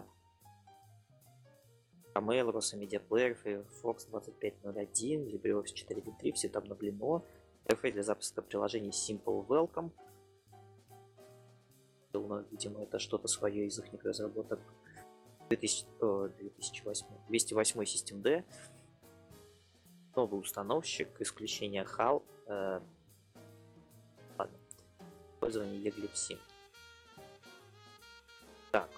Mail, Rosa Media Player, Firefox 25.01, LibreOffice 4.3, все там обновлено. RFA для запуска приложений Simple Welcome. Видимо, это что-то свое из их разработок. 208 SystemD. Новый установщик, исключение HAL. Ладно. Использование Eclipse. Так.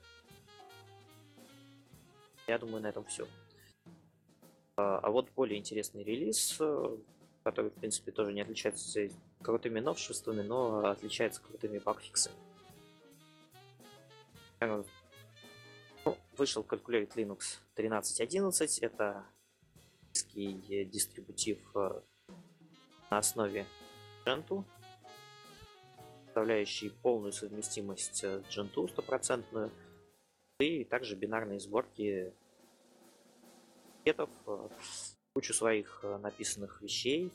Я думаю, на этом все. А вот более интересный релиз, который, в принципе, тоже не отличается крутыми новшествами, но отличается крутыми багфиксами. Ну, вышел Calculate Linux 13.11. Это дистрибутив на основе Gentoo, представляющий полную совместимость с Gentoo 100%, и также бинарные сборки пакетов, кучу своих написанных вещей,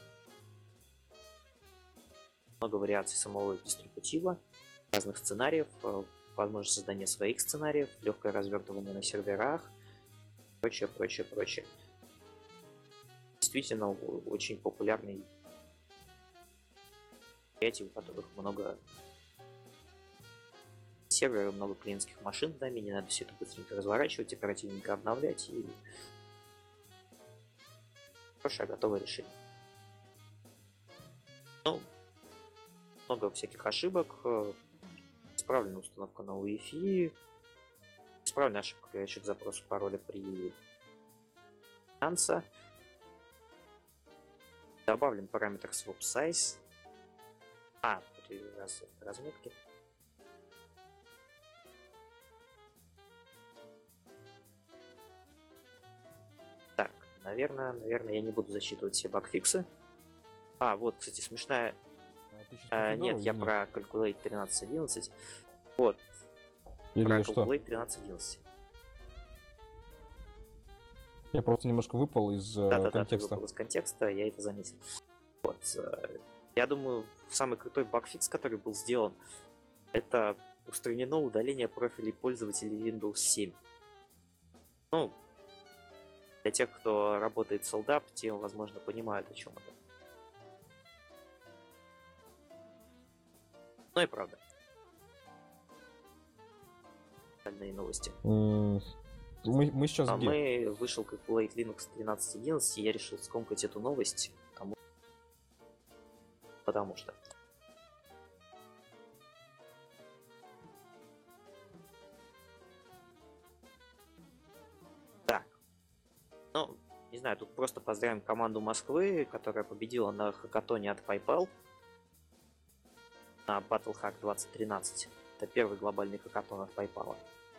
много вариаций самого дистрибутива, разных сценариев, возможность создания своих сценариев, легкое развертывание на серверах, прочее. Действительно очень популярный предприятие, у которых много серверов, много клиентских машин в домене, надо все это быстренько разворачивать, оперативненько обновлять, и хорошее готовое решение. Ну, много всяких ошибок, исправленная установка на Wi-Fi, исправленная ошибка приводящая к запросу пароля при Ansa, добавлен параметр swap size, при разметке. Так, наверное, я не буду засчитывать все багфиксы. Вот, кстати, смешная. Нет, я про Calculate 13.11. Вот. Про Calculate 13.11. Я просто немножко выпал из контекста. Ты выпал из контекста, я это заметил. Вот. Я думаю, самый крутой багфикс, который был сделан, это устранено удаление профилей пользователей Windows 7. Ну, для тех, кто работает с LDAP, те, возможно, понимают, о чем это. Ну и правда. Остальные новости. Мы сейчас где? Мы вышел Calculate Linux 13.11, и я решил скомкать эту новость, потому что. Так. Ну, не знаю, тут просто поздравим команду Москвы, которая победила на хакатоне от PayPal на BattleHack 2013. Это первый глобальный хакатон от PayPal.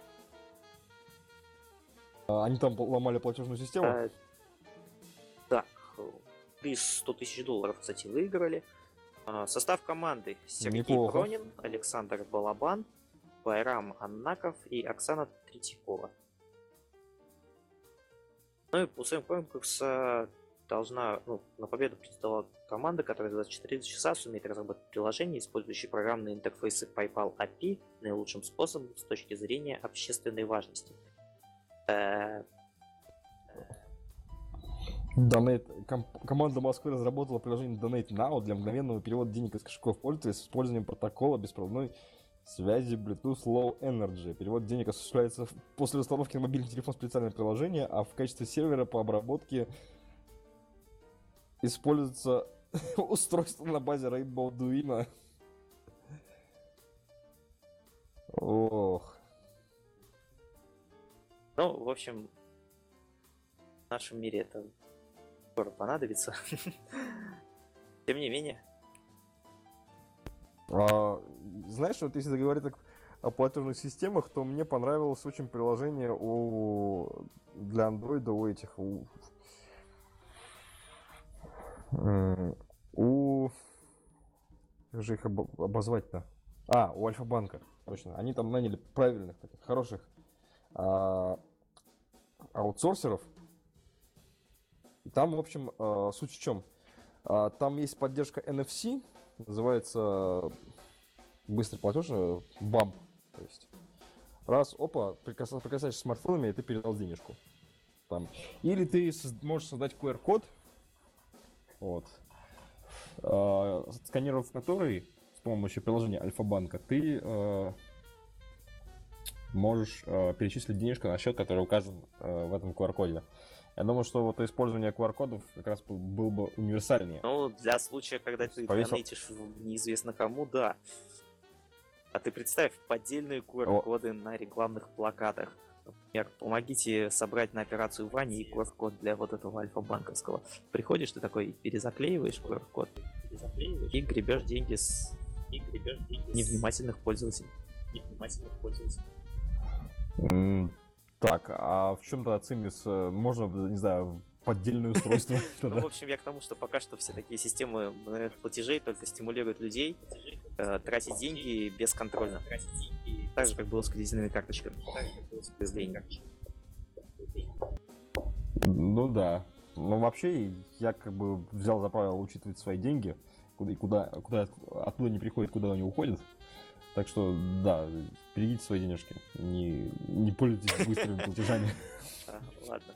Они там ломали платежную систему? Так, приз $100 000, кстати, выиграли. Состав команды: Сергей Пронин, Александр Балабан, Байрам Аннаков и Оксана Третьякова. Ну и по условиям конкурса должна, на победу претендовала команда, которая за 24 часа сумеет разработать приложение, использующее программные интерфейсы PayPal API наилучшим способом с точки зрения общественной важности. Команда Москвы разработала приложение Donate Now для мгновенного перевода денег из кошельков пользователей с использованием протокола беспроводной связи Bluetooth Low Energy. Перевод денег осуществляется после установки на мобильный телефон специальное приложение, а в качестве сервера по обработке используется устройство на базе Rainbow Duino. Ох. В общем, в нашем мире это скоро понадобится. Тем не менее. Знаешь, вот если говорить о платежных системах, то мне понравилось очень приложение для Android у этих как же их обозвать-то? У Альфа-банка, точно. Они там наняли правильных, таких хороших аутсорсеров. И там, в общем, суть в чем? Там есть поддержка NFC, называется быстрый платеж, BAM. То есть раз, прикасаешься смартфонами, и ты передал денежку. Там. Или ты можешь создать QR-код, сканировав который с помощью приложения Альфа-банка, ты можешь перечислить денежку на счет, который указан в этом QR-коде. Я думаю, что использование QR-кодов как раз было бы универсальнее. Для случая, когда ты донейтишь неизвестно кому, да. А ты представь, поддельные QR-коды на рекламных плакатах. Например, помогите собрать на операцию Вани и QR-код для этого Альфа-банковского. Приходишь, ты такой перезаклеиваешь QR-код и гребешь деньги с невнимательных пользователей. Так, а в чем тогда цимис? Можно, не знаю, поддельное устройство? В общем, я к тому, что пока что все такие системы платежей только стимулируют людей тратить деньги бесконтрольно. Так же, как было с кредитными карточками. Да. Вообще, я взял за правило учитывать свои деньги, откуда они приходят, куда они уходят. Так что, да, берегите свои денежки. Не пользуйтесь быстрыми платежами. Ладно.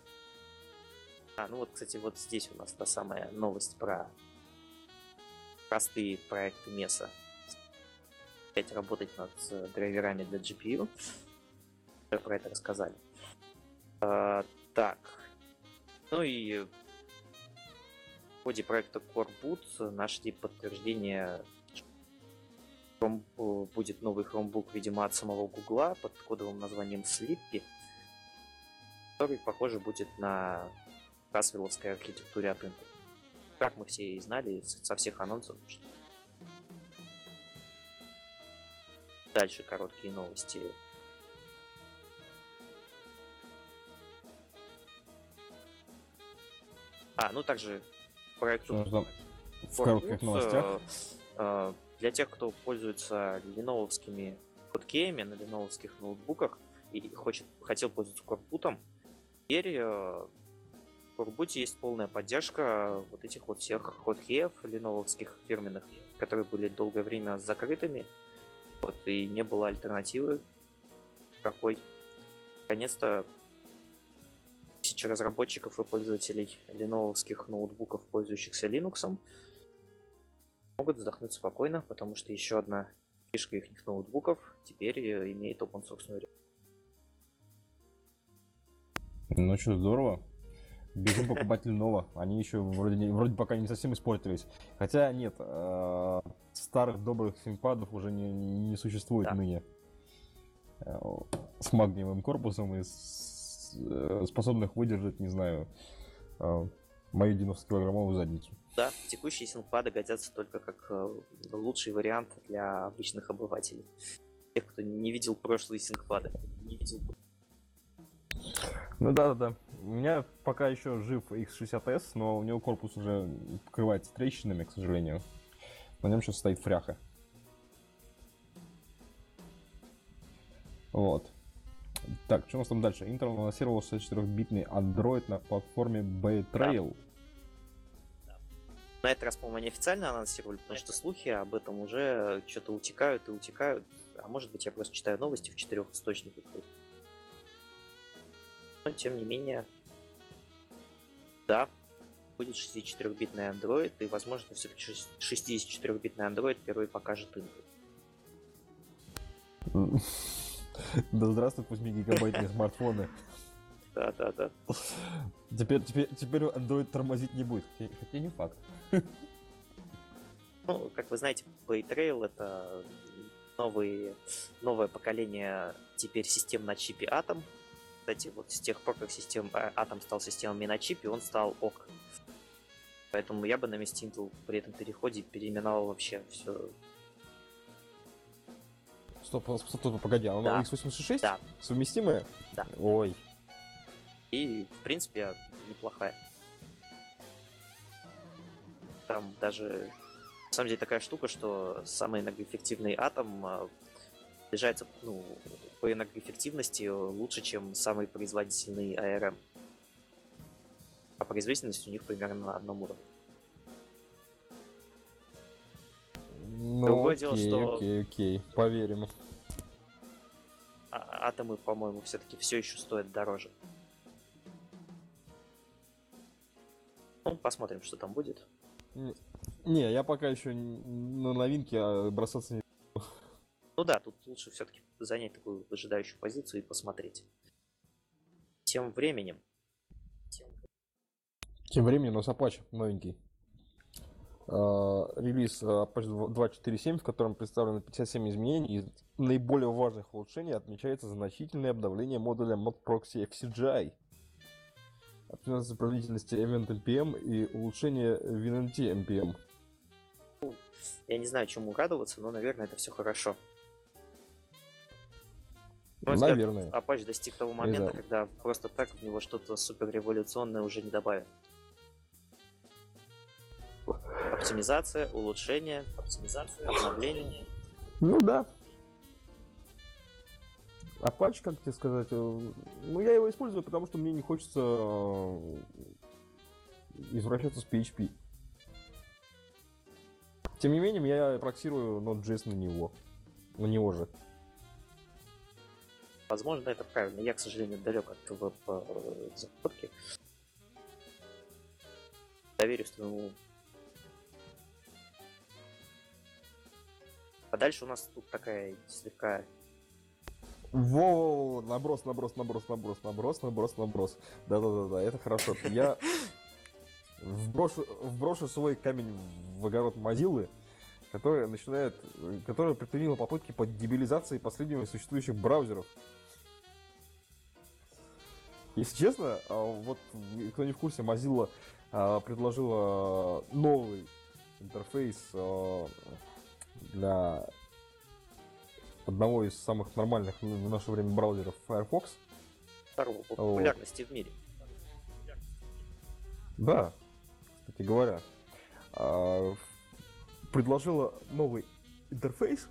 Кстати, здесь у нас та самая новость про простые проекты Mesa. Опять работать над драйверами для GPU. Уже про это рассказали. Так. И в ходе проекта CoreBoot нашли подтверждение, будет новый Chromebook, видимо, от самого Гугла под кодовым названием Sleepy, который, похоже, будет на расвеловской архитектуре от Intel. Как мы все и знали со всех анонсов. Дальше короткие новости. Также проекту в коротких новостях. Для тех, кто пользуется леновскими хоткеями на леновских ноутбуках и хотел пользоваться корбутом, теперь в корбуте есть полная поддержка этих всех хоткеев леновских фирменных, которые были долгое время закрытыми, и не было альтернативы какой. Наконец-то тысячи разработчиков и пользователей леновских ноутбуков, пользующихся Linux, могут вздохнуть спокойно, потому что еще одна фишка их ноутбуков теперь имеет open source. Что, здорово. Бежим покупать Lenovo. Они еще вроде пока не совсем испортились. Хотя нет, старых добрых ThinkPad'ов уже не существует ныне. С магниевым корпусом и способных выдержать, не знаю, мою 90-килограммовую задницу. Да, текущие ThinkPad'ы годятся только как лучший вариант для обычных обывателей. Тех, кто не видел прошлые ThinkPad'ы. Да. У меня пока еще жив X60S, но у него корпус уже покрывается трещинами, к сожалению. На нем сейчас стоит фряха. Так, что у нас там дальше? Intel анонсировал 64-битный Android на платформе Bay Trail. На этот раз, по-моему, они официально анонсировали, потому что слухи об этом уже что-то утекают и утекают. А может быть, я просто читаю новости в 4 источниках. Но, тем не менее, да, будет 64-битный Android, и, возможно, все-таки 64-битный Android первый покажет Intel. Да здравствуют 8-гигабайтные смартфоны. Да. Теперь Android тормозить не будет, хотя не факт. Ну, как вы знаете, Paytrail — это новое поколение теперь систем на чипе Atom. Кстати, вот с тех пор, как Atom стал системами на чипе, он стал ок. Поэтому я бы на месте Intel при этом переходе переименовал вообще все. Стоп, погоди, а она x86? Да. Совместимая? Да. Ой. И, в принципе, неплохая. Там даже, на самом деле, такая штука, что самый энергоэффективный Atom приближается, по энергоэффективности лучше, чем самый производительный ARM. А производительность у них примерно на одном уровне. Другое дело, что... Окей, поверим. Атомы, по-моему, все-таки все еще стоят дороже. Ну, посмотрим, что там будет. Не, я пока еще на новинки бросаться не... Ну да, тут лучше все-таки занять такую выжидающую позицию и посмотреть. Тем временем у нас Apache новенький. Релиз Apache 2.4.7, в котором представлено 57 изменений. Из наиболее важных улучшений отмечается значительное обновление модуля ModProxy FCGI, оптимизация производительности Event NPM и улучшение WinNT NPM. Я не знаю, чему радоваться, но, наверное, это все хорошо. Наверное. Apache достиг того момента, когда просто так в него что-то супер революционное уже не добавят. Оптимизация, улучшение, обновление. Ну да. Apache, как тебе сказать, я его использую, потому что мне не хочется извращаться с PHP. Тем не менее, я проксирую Node.js на него же. Возможно, это правильно. Я, к сожалению, далек от веб-разработки. Доверюсь твоему. А дальше у нас тут такая слегка... Во, наброс. Да, это хорошо. Я вброшу свой камень в огород Mozilla, которая предприняла попытки по дебилизации последнего из существующих браузеров. Если честно, вот кто не в курсе, Mozilla предложила новый интерфейс для одного из самых нормальных в наше время браузеров Firefox. Второго по популярности в мире. Да, кстати говоря. Предложила новый интерфейс.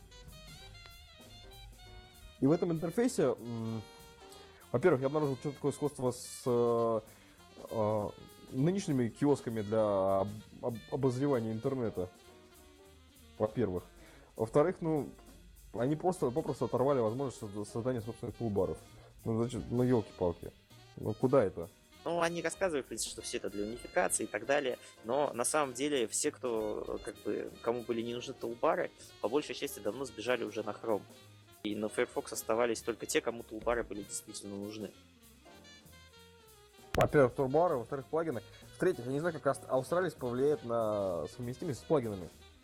И в этом интерфейсе, во-первых, я обнаружил, что такое сходство с нынешними киосками для обозревания интернета. Во-первых. Во-вторых, они попросту оторвали возможность создания собственных тулбаров. Зачем? Елки-палки. Куда это? Они рассказывают, в принципе, что все это для унификации и так далее, но на самом деле все, кому были не нужны тулбары, по большей части давно сбежали уже на Chrome. И на Firefox оставались только те, кому тулбары были действительно нужны. Во-первых, тулбары, во-вторых, плагины. В-третьих, я не знаю, как Australis повлияет на совместимость с плагинами.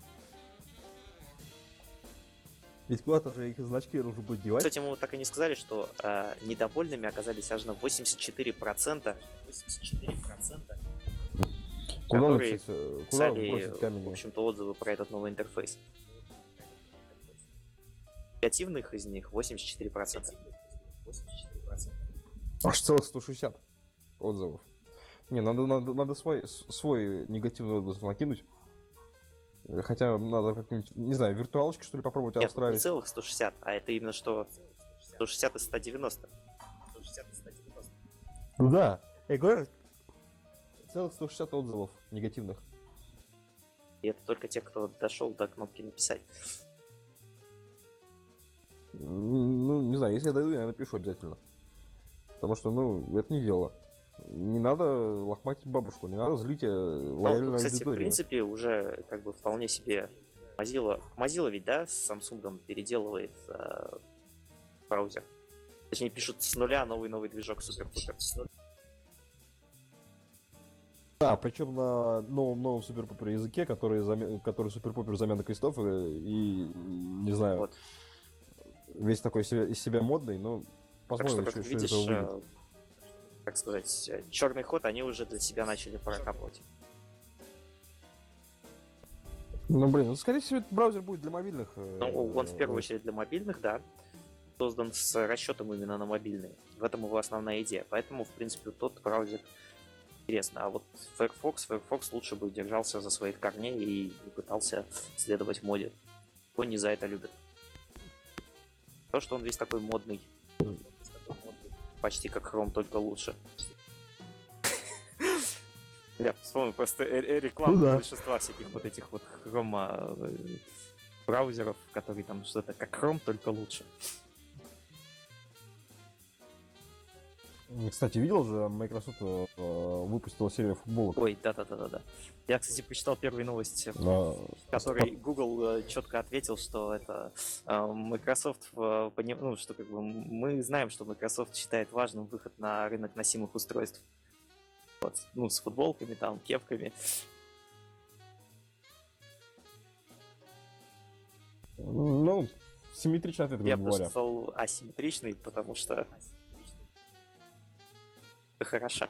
Ведь куда-то же их значки нужно будет девать. Кстати, мы так и не сказали, что недовольными оказались аж на 84%. Которые писали, в общем-то, отзывы про этот новый интерфейс. Негативных из них 84%. Аж целых 160 отзывов. Не, надо свой негативный отзыв накинуть. Хотя надо как-нибудь, не знаю, виртуалочки, что ли, попробовать Австралии. Нет, не целых 160, а это именно что 160 из 190. Ну да, я говорю, целых 160 отзывов негативных. И это только те, кто дошел до кнопки написать. Ну, не знаю, если я дойду, я напишу обязательно. Потому что, это не дело. Не надо лохматить бабушку, не надо злить лояльную кстати, аудиторию. В принципе, уже как бы вполне себе Mozilla ведь, да, с Samsung переделывает браузер. Точнее, пишут с нуля новый движок супер-пупер. Да, причем на новом супер-пупер языке, который супер-пупер замена крестов и не знаю, Вот. весь такой из себя модный, но посмотрим, так что, что видишь, это выйдет. как сказать, черный ход они уже для себя начали прокапывать. Скорее всего, этот браузер будет для мобильных. Он в первую очередь для мобильных, да. Создан с расчетом именно на мобильные. В этом его основная идея. Поэтому, в принципе, тот браузер интересно. А вот Firefox лучше бы держался за своих корней и не пытался следовать моде. Его не за это любят. То, что он весь такой модный. Почти как Chrome, только лучше. Я вспомнил просто рекламу большинства всяких вот этих вот Chrome браузеров, которые там что-то как Chrome, только лучше. Кстати, видел же, Microsoft выпустила серию футболок. Ой, да. Я, кстати, прочитал первую новость, в которой Google четко ответил, что это Microsoft, что как бы мы знаем, что Microsoft считает важным выход на рынок носимых устройств. Вот, с футболками, там, кепками. Симметричный ответ, Я грубо говоря. просто стал асимметричный, потому что хороша.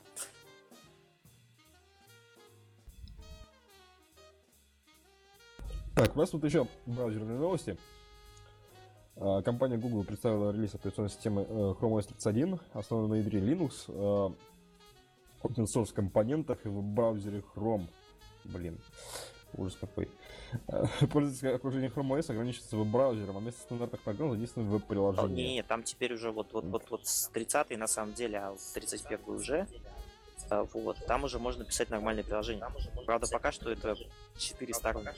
Так, у нас тут еще браузерные новости. Компания Google представила релиз операционной системы Chrome OS 31, основанной на ядре Linux, open source компонентах и в браузере Chrome. Блин, ужас какой. Пользовательское окружение Chrome OS ограничивается веб-браузером, а вместо стандартных программ задействованы веб-приложения. Не, там теперь уже вот с 30-й на самом деле, а с 31-й уже. Вот, там уже можно писать нормальные приложения. Правда, пока что это 4 сторонние.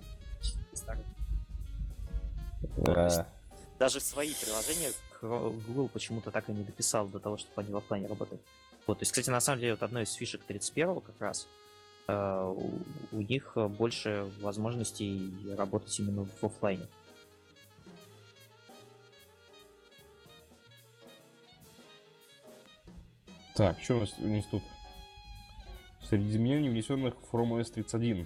Даже свои приложения Google почему-то так и не дописал до того, чтобы они в оффлайне работали. Вот, то есть, кстати, на самом деле, вот одной из фишек 31-го как раз у них больше возможностей работать именно в оффлайне. Так, что у нас тут? Среди изменений, внесенных в Chrome OS 31.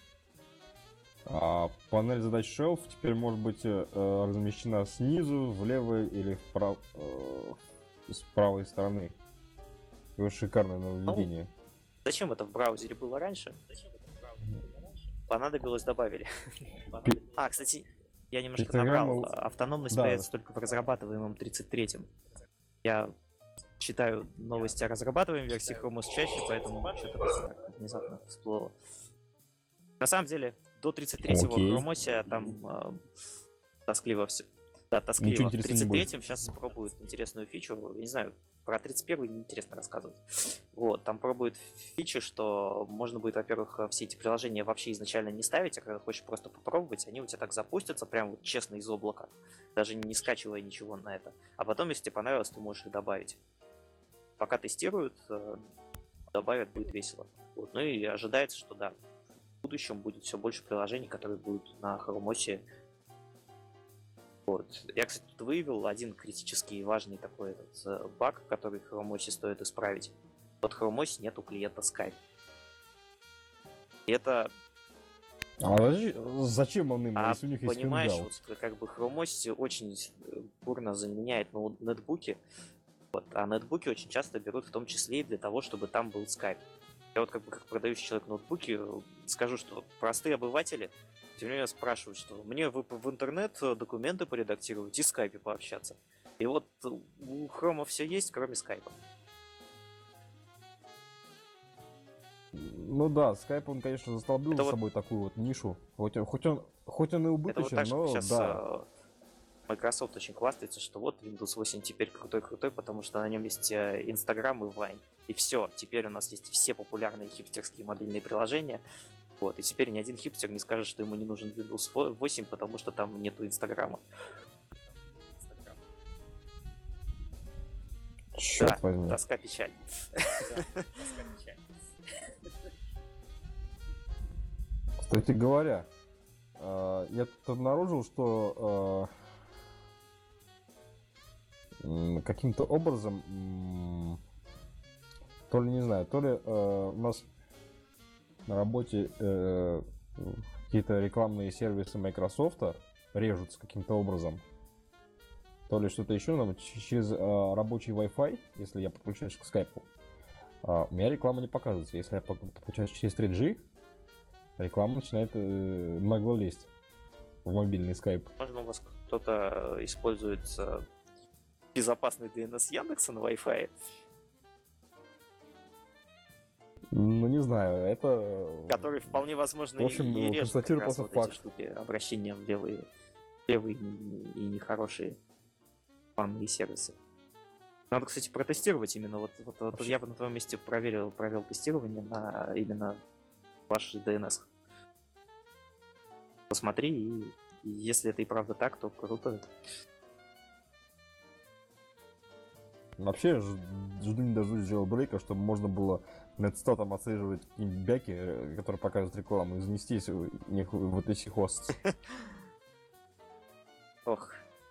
Панель задач Shelf теперь может быть размещена снизу, влево или с правой стороны. Это шикарное нововведение. Зачем это в браузере было раньше? Понадобилось, добавили. Кстати, я немножко набрал. Автономность появится только в разрабатываемом 33-м. Я читаю новости о разрабатываемой версии Chrome OS чаще, поэтому что-то внезапно всплыло. На самом деле, до 33-го Chrome OS там тоскливо все. Да, тоскливо. В 33-м сейчас пробуют интересную фичу. Я не знаю, про 31-й неинтересно рассказывать. Вот, там пробуют фичи, что можно будет, во-первых, все эти приложения вообще изначально не ставить, а когда хочешь просто попробовать, они у тебя так запустятся, прям вот честно из облака, даже не скачивая ничего на это. А потом, если тебе понравилось, ты можешь их добавить. Пока тестируют, добавят, будет весело. Вот. Ну и ожидается, что да, в будущем будет все больше приложений, которые будут на Chrome OS. Вот. Я, кстати, тут выявил один критический и важный такой баг, который в Chrome OS стоит исправить. Вот в Chrome OS нету клиента Skype. И это... зачем он им, если у них есть понимаешь, Hangout? вот, как бы Chrome OS очень бурно заменяет нетбуки. Вот, а нетбуки очень часто берут в том числе и для того, чтобы там был Skype. Я вот как продающий человек ноутбуки скажу, что простые обыватели тем не менее спрашивают, что мне в интернет документы поредактировать и в скайпе пообщаться. И вот у Хрома все есть, кроме скайпа. Ну да, скайп, он, конечно, застолбил за собой такую вот нишу. Хоть он и убыточен, это вот но сейчас, да. Microsoft очень хвастается, что вот Windows 8 теперь крутой, потому что на нем есть Instagram и Vine. И все, теперь у нас есть все популярные хипстерские мобильные приложения. Вот, и теперь ни один хипстер не скажет, что ему не нужен Windows 8, потому что там нету Инстаграма. Черт возьми. Тоска печаль. Кстати говоря, я тут обнаружил, что каким-то образом, то ли не знаю, то ли у нас на работе какие-то рекламные сервисы Microsoft режутся каким-то образом, то ли что-то еще, но через рабочий Wi-Fi, если я подключаюсь к скайпу, у меня реклама не показывается. Если я подключаюсь через 3G, реклама начинает нагло лезть в мобильный скайп. Возможно, у вас кто-то использует безопасный DNS Яндекса на Wi-Fi? Ну, не знаю, это... Который вполне возможно в общем, и режет как раз вот факт. эти штуки, обращения в левые и нехорошие спамные сервисы. Надо, кстати, протестировать именно. Вот я бы на твоем месте провел тестирование на именно ваш DNS. Посмотри, и если это и правда так, то круто. Вообще, жду не дождусь jailbreak, чтобы можно было нетстатом отслеживать какие-нибудь бяки, которые показывают рекламу, и занестись в них вот эти хосты. Ох.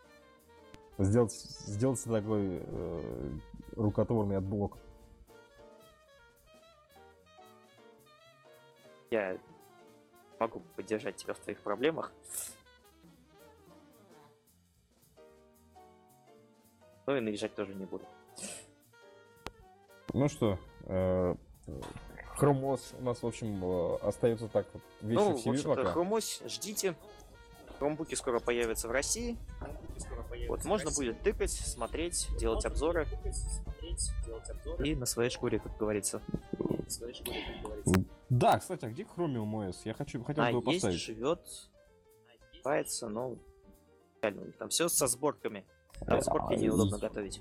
Сделать такой рукотворный отблок. Я могу поддержать тебя в твоих проблемах. Ну и наезжать тоже не буду. Ну что, Chrome OS у нас, в общем, остается так вот вещи в себе общем-то, пока. Chrome OS ждите. Chromebook'и скоро появятся в России. Вот, можно будет тыкать, смотреть, делать обзоры. И на своей шкуре, как говорится. Да, кстати, а где Chromium OS? Я хотел бы его поставить. Есть, живет, купается, но реально, там все со сборками. Там сборки неудобно готовить.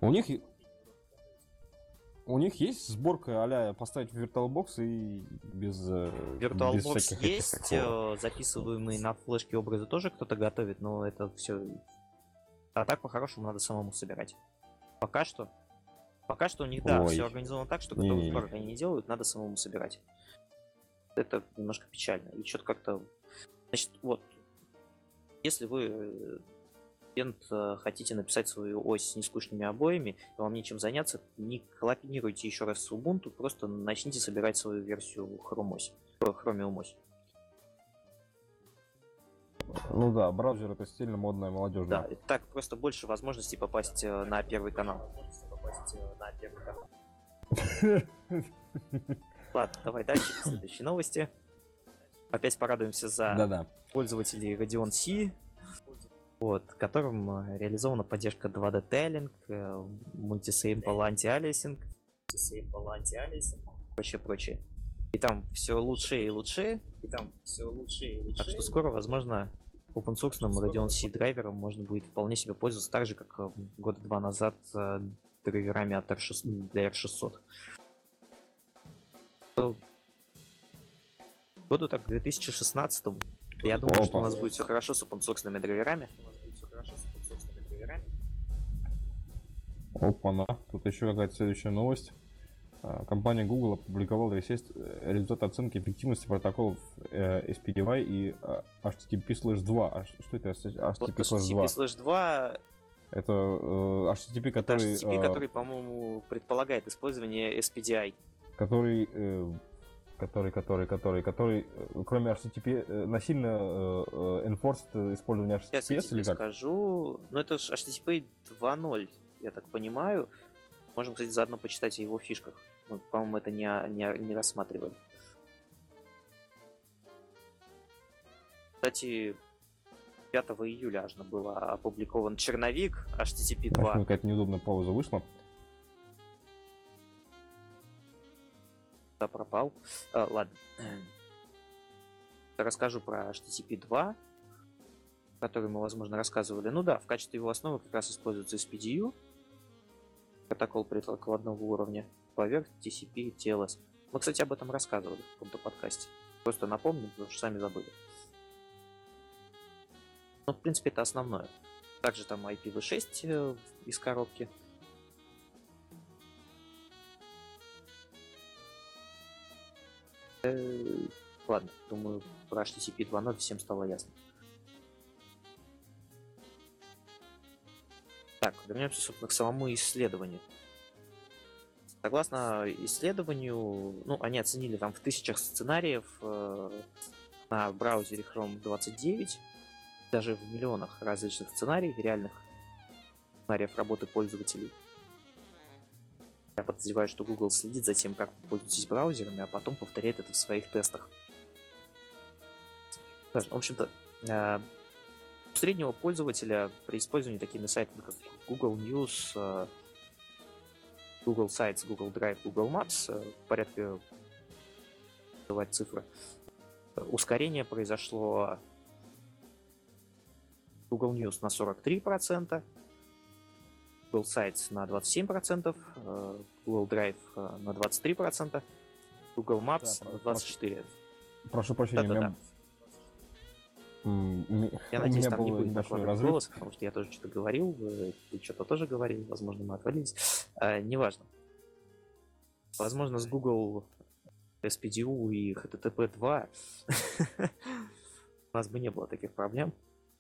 У них есть сборка а-ля поставить в VirtualBox и без VirtualBox есть, записываемые на флешке образы тоже кто-то готовит, но это все. А так по-хорошему надо самому собирать. Пока что у них, да, все организовано так, что готовых сборок они не делают, надо самому собирать. Это немножко печально. И что-то как-то. Значит, вот. Если вы хотите написать свою ось с нескучными обоями, и вам нечем заняться, не клапинируйте еще раз Ubuntu, просто начните собирать свою версию Chromium OS. Ну да, браузер это стильно, модно и молодежно. Да, и так просто больше возможностей попасть на первый канал. Ладно, давай дальше, следующие новости. Опять порадуемся за пользователей Radeon C, вот, которым реализована поддержка 2D Tiling, Multisample Anti-Aliasing, прочее. И там все лучше и лучше. Так что скоро, возможно, open-source Radeon C драйвером можно будет вполне себе пользоваться так же, как года 2 назад драйверами от для R600. Году так, к 2016 я думаю, что у нас будет все хорошо с open-source драйверами. Опа-на. Тут еще какая-то следующая новость. Компания Google опубликовала результаты оценки эффективности протоколов SPDY и HTTP/2. А что это HTTP/2? Это HTTP, который, по-моему, предполагает использование SPDI. Который, кроме HTTP, насильно enforced использование HTTPS, сейчас я тебе скажу. Ну, это же HTTP 2.0, я так понимаю. Можем, кстати, заодно почитать о его фишках. Мы, по-моему, это не рассматривали. Кстати, 5 июля аж был опубликован черновик HTTP 2. Какая-то неудобная пауза вышла. Пропал. Ладно. Расскажу про HTTP 2, который мы, возможно, рассказывали. Ну да, в качестве его основы как раз используется SPDU, протокол прикладного уровня, поверх TCP и TLS. Мы, кстати, об этом рассказывали в каком-то подкасте. Просто напомню, потому что сами забыли. Ну, в принципе, это основное. Также там IPv6 из коробки. Ладно, думаю, про HTTP 2.0 всем стало ясно. Так, вернемся, собственно, к самому исследованию. Согласно исследованию, ну, они оценили там в тысячах сценариев на браузере Chrome 29, даже в миллионах различных сценариев, реальных сценариев работы пользователей. Я подозреваю, что Google следит за тем, как вы пользуетесь браузерами, а потом повторяет это в своих тестах. В общем-то, у среднего пользователя при использовании такими сайтами, как Google News, Google Sites, Google Drive, Google Maps, в порядке давать цифры, ускорение произошло Google News на 43%, Google Sites на 27%, Google Drive на 23%, Google Maps на 24%. Прошу прощения, да. Я надеюсь, там не будет накладывать голос, потому что я тоже что-то говорил, ты что-то тоже говорил, возможно, мы отвалились. Неважно. Возможно, с Google SPDU и HTTP 2 у нас бы не было таких проблем.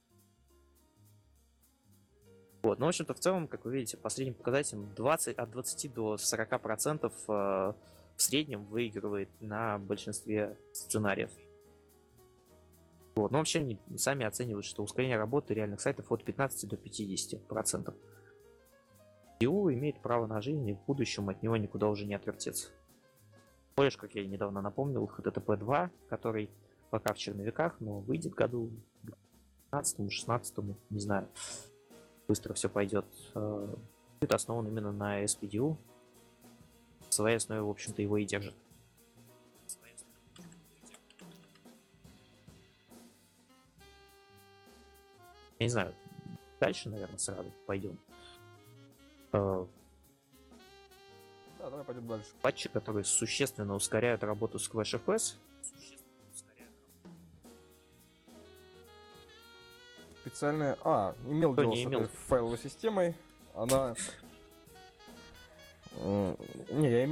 Вот, ну, в общем-то, в целом, как вы видите, по средним показателям от 20 до 40% в среднем выигрывает на большинстве сценариев. Вот, но вообще они сами оценивают, что ускорение работы реальных сайтов от 15 до 50%. SPDU имеет право на жизнь, и в будущем от него никуда уже не отвертеться. Помнишь, как я недавно напомнил, HTTP 2, который пока в черновиках, но выйдет году 15-16, не знаю. Быстро все пойдет. Это основан именно на SPDU. В своей основе, в общем-то, его и держит. Я не знаю, дальше, наверное, сразу пойдем. Да, давай пойдем дальше. Патчи, которые существенно ускоряют работу SquashFS. Специальная... имел дело с этой файловой системой. Она... я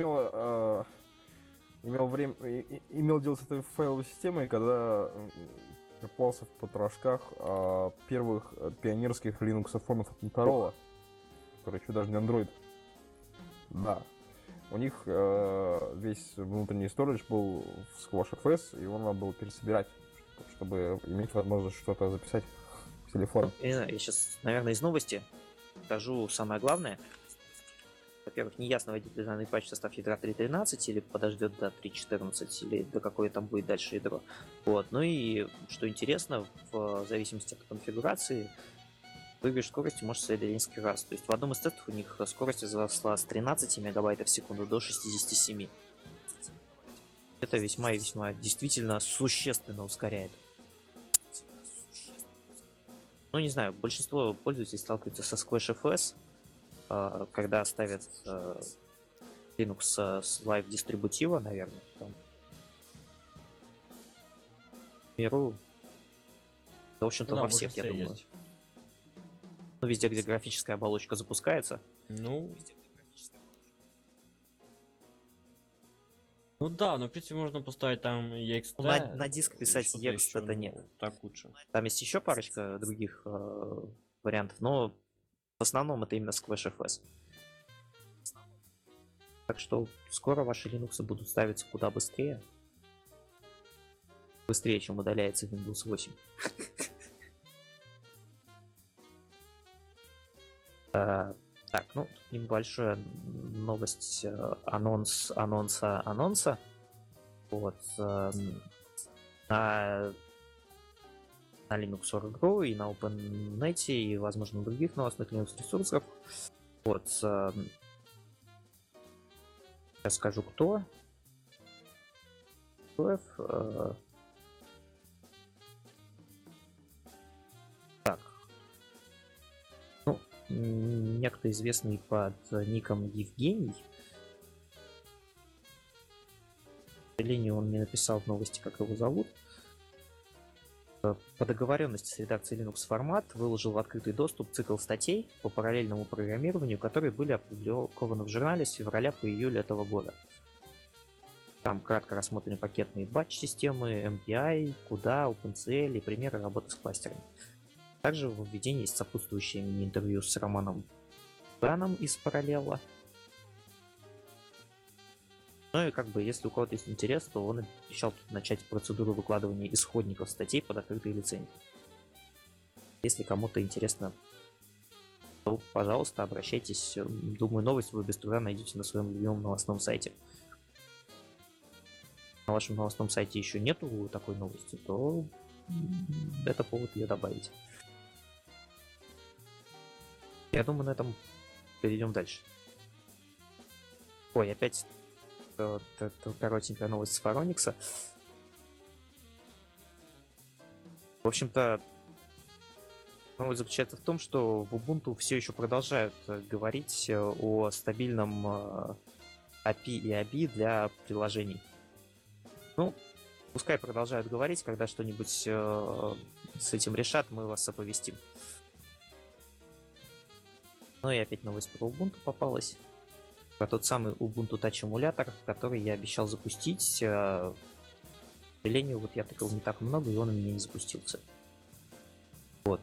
имел дело с этой файловой системой, когда копался в потрошках первых пионерских Linux-фонов от Motorola, которые еще даже не Android. Да. У них весь внутренний storage был в SquashFS, и его надо было пересобирать, чтобы иметь возможность что-то записать в телефон. Я сейчас, наверное, из новости скажу самое главное. Во-первых, неясно, войдет ли данный патч в состав ядра 3.13 или подождет до 3.14, или до какое там будет дальше ядро. Вот. Ну и, что интересно, в зависимости от конфигурации, выигрыш скорости может составить до нескольких раз. То есть в одном из тестов у них скорость возросла с 13 мегабайтов в секунду до 67. Это весьма и весьма действительно существенно ускоряет. Ну, не знаю, большинство пользователей сталкиваются со SquashFS, когда ставят Linux с Live дистрибутива, наверное. Там. В миру, в общем-то, во всех, я думаю. Есть. Ну, везде, где графическая оболочка запускается. Ну да, но в принципе можно поставить там EXT. На диск писать EXT это нет. Так лучше. Там есть еще парочка других вариантов, но в основном это именно SquashFS. Так что скоро ваши Linux будут ставиться куда быстрее. Быстрее, чем удаляется Windows 8. Так, ну, небольшая новость, анонса. Вот. На Linux.org.ru и на OpenNet, и, возможно, на других новостных Linux ресурсах. Вот. Сейчас скажу, кто. Так. Ну, некто известный под ником Евгений сожалению, он не написал в новости, как его зовут. По договоренности с редакцией Linux Format выложил в открытый доступ цикл статей по параллельному программированию, которые были опубликованы в журнале с февраля по июль этого года. Там кратко рассмотрены пакетные батч-системы, MPI, CUDA, OpenCL и примеры работы с кластерами. Также в введении есть сопутствующее мини-интервью с Романом Даном из Параллела. Ну и как бы, если у кого-то есть интерес, то он обещал тут начать процедуру выкладывания исходников статей под открытой лицензией. Если кому-то интересно, то, пожалуйста, обращайтесь. Думаю, новость вы без труда найдете на своем любимом новостном сайте. На вашем новостном сайте еще нету такой новости, то это повод ее добавить. Я думаю, на этом перейдем дальше. Ой, опять коротенькая новость с Phoronix. В общем-то, новость заключается в том, что в Ubuntu все еще продолжают говорить о стабильном API и ABI для приложений. Ну, пускай продолжают говорить, когда что-нибудь с этим решат, мы вас оповестим. Ну и опять новость про Ubuntu попалась. Про тот самый Ubuntu Touch эмулятор, который я обещал запустить. К сожалению, вот я тыкал не так много, и он у меня не запустился. Вот.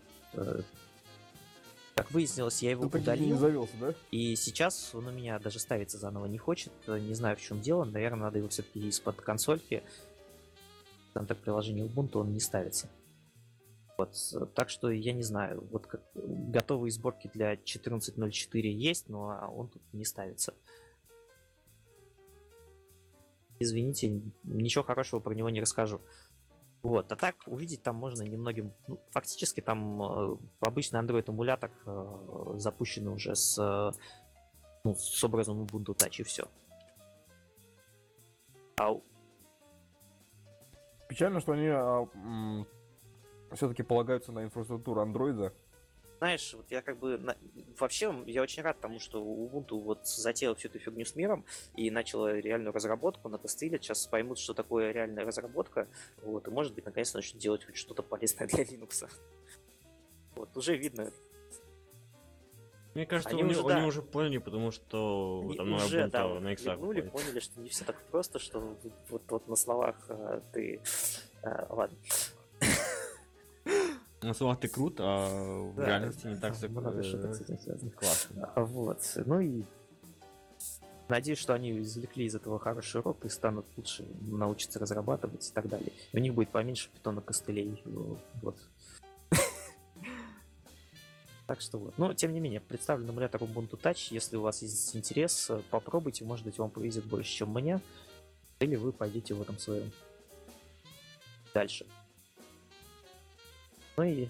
Как выяснилось, я его удалил. Не завелся, да? И сейчас он у меня даже ставиться заново не хочет. Не знаю, в чем дело. Наверное, надо его все-таки из-под консольки. Там так приложение Ubuntu он не ставится. Вот. Так что я не знаю. Вот как готовые сборки для 14.04 есть, но он тут не ставится. Извините, ничего хорошего про него не расскажу. Вот, а так увидеть там можно немногим. Ну, фактически там обычный Android эмулятор запущенный уже с образом Ubuntu Touch и все. Печально, что они все-таки полагаются на инфраструктуру андроида. Знаешь, вот я как бы... Вообще, я очень рад тому, что Ubuntu вот затеял всю эту фигню с миром и начал реальную разработку, натестили. Сейчас поймут, что такое реальная разработка. Вот, и может быть, наконец начнут делать хоть что-то полезное для Linux. Вот, уже видно. Мне кажется, они уже поняли, потому что они там уже, на иксах поняли, что не все так просто, что вот на словах ты... Ладно. На словах ты крут, а в реальности не так все классно. Вот. Ну и надеюсь, что они извлекли из этого хороший урок и станут лучше научиться разрабатывать и так далее. И у них будет поменьше питона костылей. Вот. Так что вот. Но, тем не менее, представлен эмулятор Ubuntu Touch. Если у вас есть интерес, попробуйте. Может быть, вам повезет больше, чем мне. Или вы пойдете в этом своем дальше. Ну и...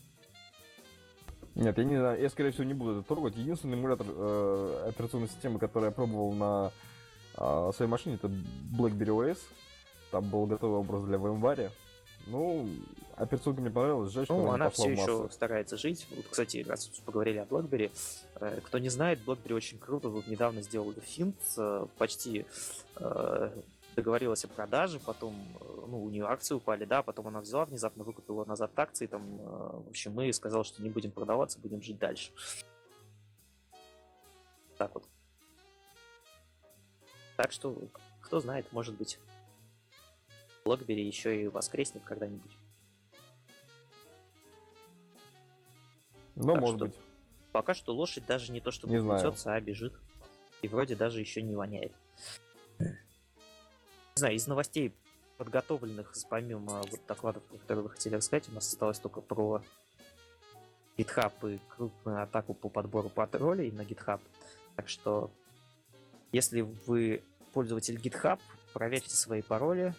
Нет, я не знаю, я скорее всего не буду это трогать. Единственный эмулятор операционной системы, который я пробовал на своей машине, это BlackBerry OS. Там был готовый образ для VMware. Ну, операционка мне понравилась, жаль, что она все еще старается жить. Вот, кстати, раз поговорили о BlackBerry, кто не знает, BlackBerry очень круто. Вот недавно сделали финт, почти договорилась о продаже, потом у нее акции упали, да, потом она взяла, внезапно выкупила назад акции, там, в общем, мы сказали, что не будем продаваться, будем жить дальше. Так вот. Так что, кто знает, может быть, BlackBerry еще и воскреснет когда-нибудь. Ну, может быть. Пока что лошадь даже не то, что несется, а бежит. И вроде даже еще не воняет. Не знаю, из новостей подготовленных, помимо вот докладов, которые вы хотели рассказать, у нас осталось только про GitHub и крупную атаку по подбору паролей на GitHub. Так что, если вы пользователь GitHub, проверьте свои пароли.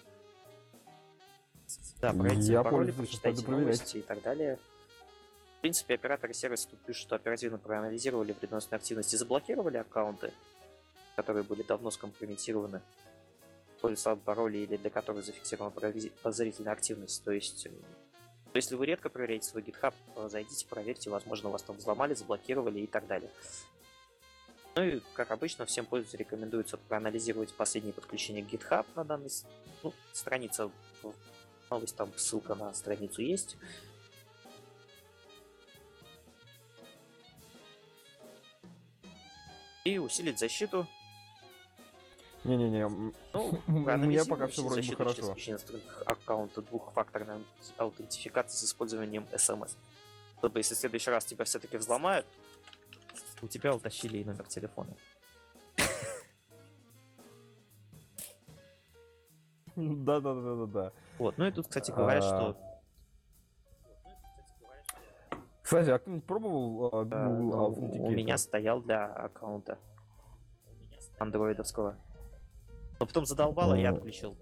Да, проверьте пароли, прочитайте новости и так далее. В принципе, операторы сервиса тут пишут, что оперативно проанализировали вредоносные активности и заблокировали аккаунты, которые были давно скомпрометированы. Пароли или для которых зафиксирована подозрительная активность. То есть, если вы редко проверяете свой GitHub, зайдите, проверьте, возможно, вас там взломали, заблокировали и так далее. Ну и, как обычно, всем пользователям рекомендуется проанализировать последние подключения к GitHub на данной странице. Новость, там ссылка на страницу есть. И усилить защиту. Не-не-не, ну, у меня пока все вроде бы хорошо. Аккаунта двухфакторной аутентификации с использованием SMS. Чтобы если в следующий раз тебя все-таки взломают, у тебя утащили и номер телефона. Да. Вот, ну и тут, кстати, говорят, что... Кстати, а кто-нибудь пробовал Google Authenticator? У меня стоял для аккаунта андроидовского. Но потом задолбало, я отключил.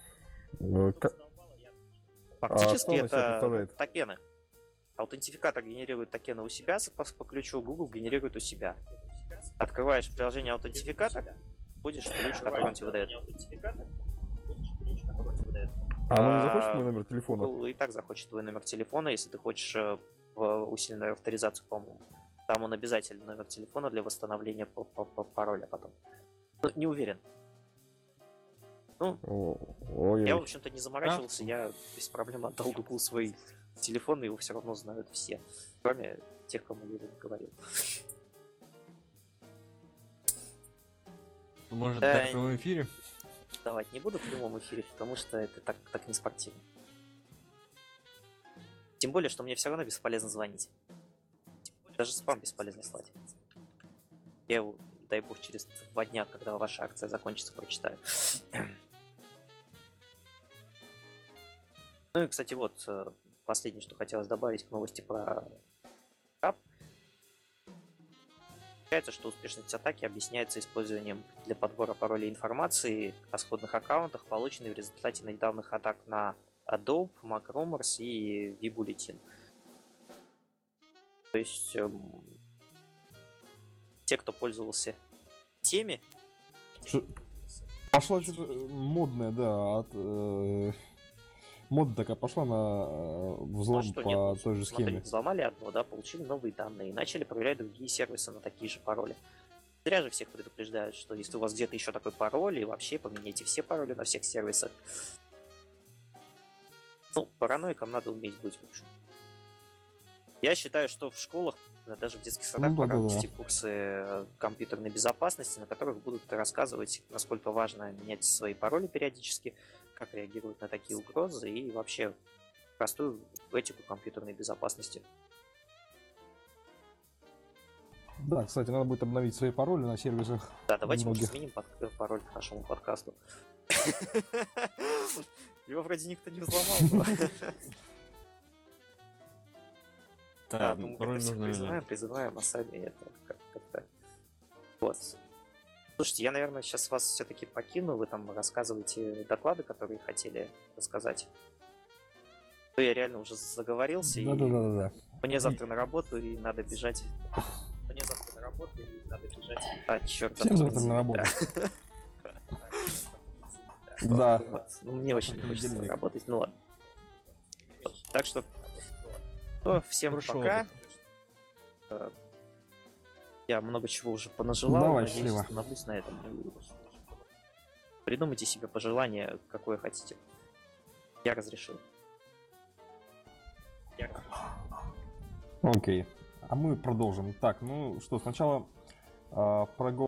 Фактически это токены. Аутентификатор генерирует токены у себя по ключу, Google генерирует у себя. Открываешь приложение аутентификатор, будешь ключ, который он тебе выдает. А оно не захочет твой номер телефона? Google и так захочет твой номер телефона, если ты хочешь в усиленную авторизацию, по-моему. Там он обязательный номер телефона для восстановления пароля потом. Ну, не уверен. Ну, я, в общем-то, не заморачивался, я без проблем отдал Google свой телефон, и его все равно знают все, кроме тех, кому я не говорил. Может, так в прямом эфире? Давать не буду в прямом эфире, потому что это так не спортивно. Тем более, что мне все равно бесполезно звонить. Даже спам бесполезно слать. Я его, дай бог, через 2 дня, когда ваша акция закончится, прочитаю. Ну и, кстати, вот последнее, что хотелось добавить к новости про App. Получается, что успешность атаки объясняется использованием для подбора паролей информации о сходных аккаунтах, полученной в результате недавних атак на Adobe, MacRumors и vBulletin. То есть те, кто пользовался теми... Пошла что-то модная, да, мода такая пошла на взлом по той же схеме. Взломали одно, да, получили новые данные и начали проверять другие сервисы на такие же пароли. Зря же всех предупреждают, что если у вас где-то еще такой пароль, и вообще поменяйте все пароли на всех сервисах. Ну, параноиком надо уметь быть, в общем. Я считаю, что в школах, даже в детских садах пора вести курсы компьютерной безопасности, на которых будут рассказывать, насколько важно менять свои пароли периодически, как реагируют на такие угрозы и вообще простую этику компьютерной безопасности. Да, кстати, надо будет обновить свои пароли на сервисах. Да, давайте мы сменим пароль к нашему подкасту. Его вроде никто не взломал. Да, пароль нужно... Призываем, а сами это как-то... Вот. Слушайте, я, наверное, сейчас вас все-таки покину, вы там рассказываете доклады, которые хотели рассказать. Я реально уже заговорился, и мне завтра на работу, и надо бежать. А, черт. Всем завтра на работу. Да. Мне очень не хочется работать, ну ладно. Так что, всем пока. Я много чего уже понажелал. Давай, надеюсь, остановлюсь на этом. Придумайте себе пожелание, какое хотите. Я разрешу. Окей. А мы продолжим. Так, ну что, сначала про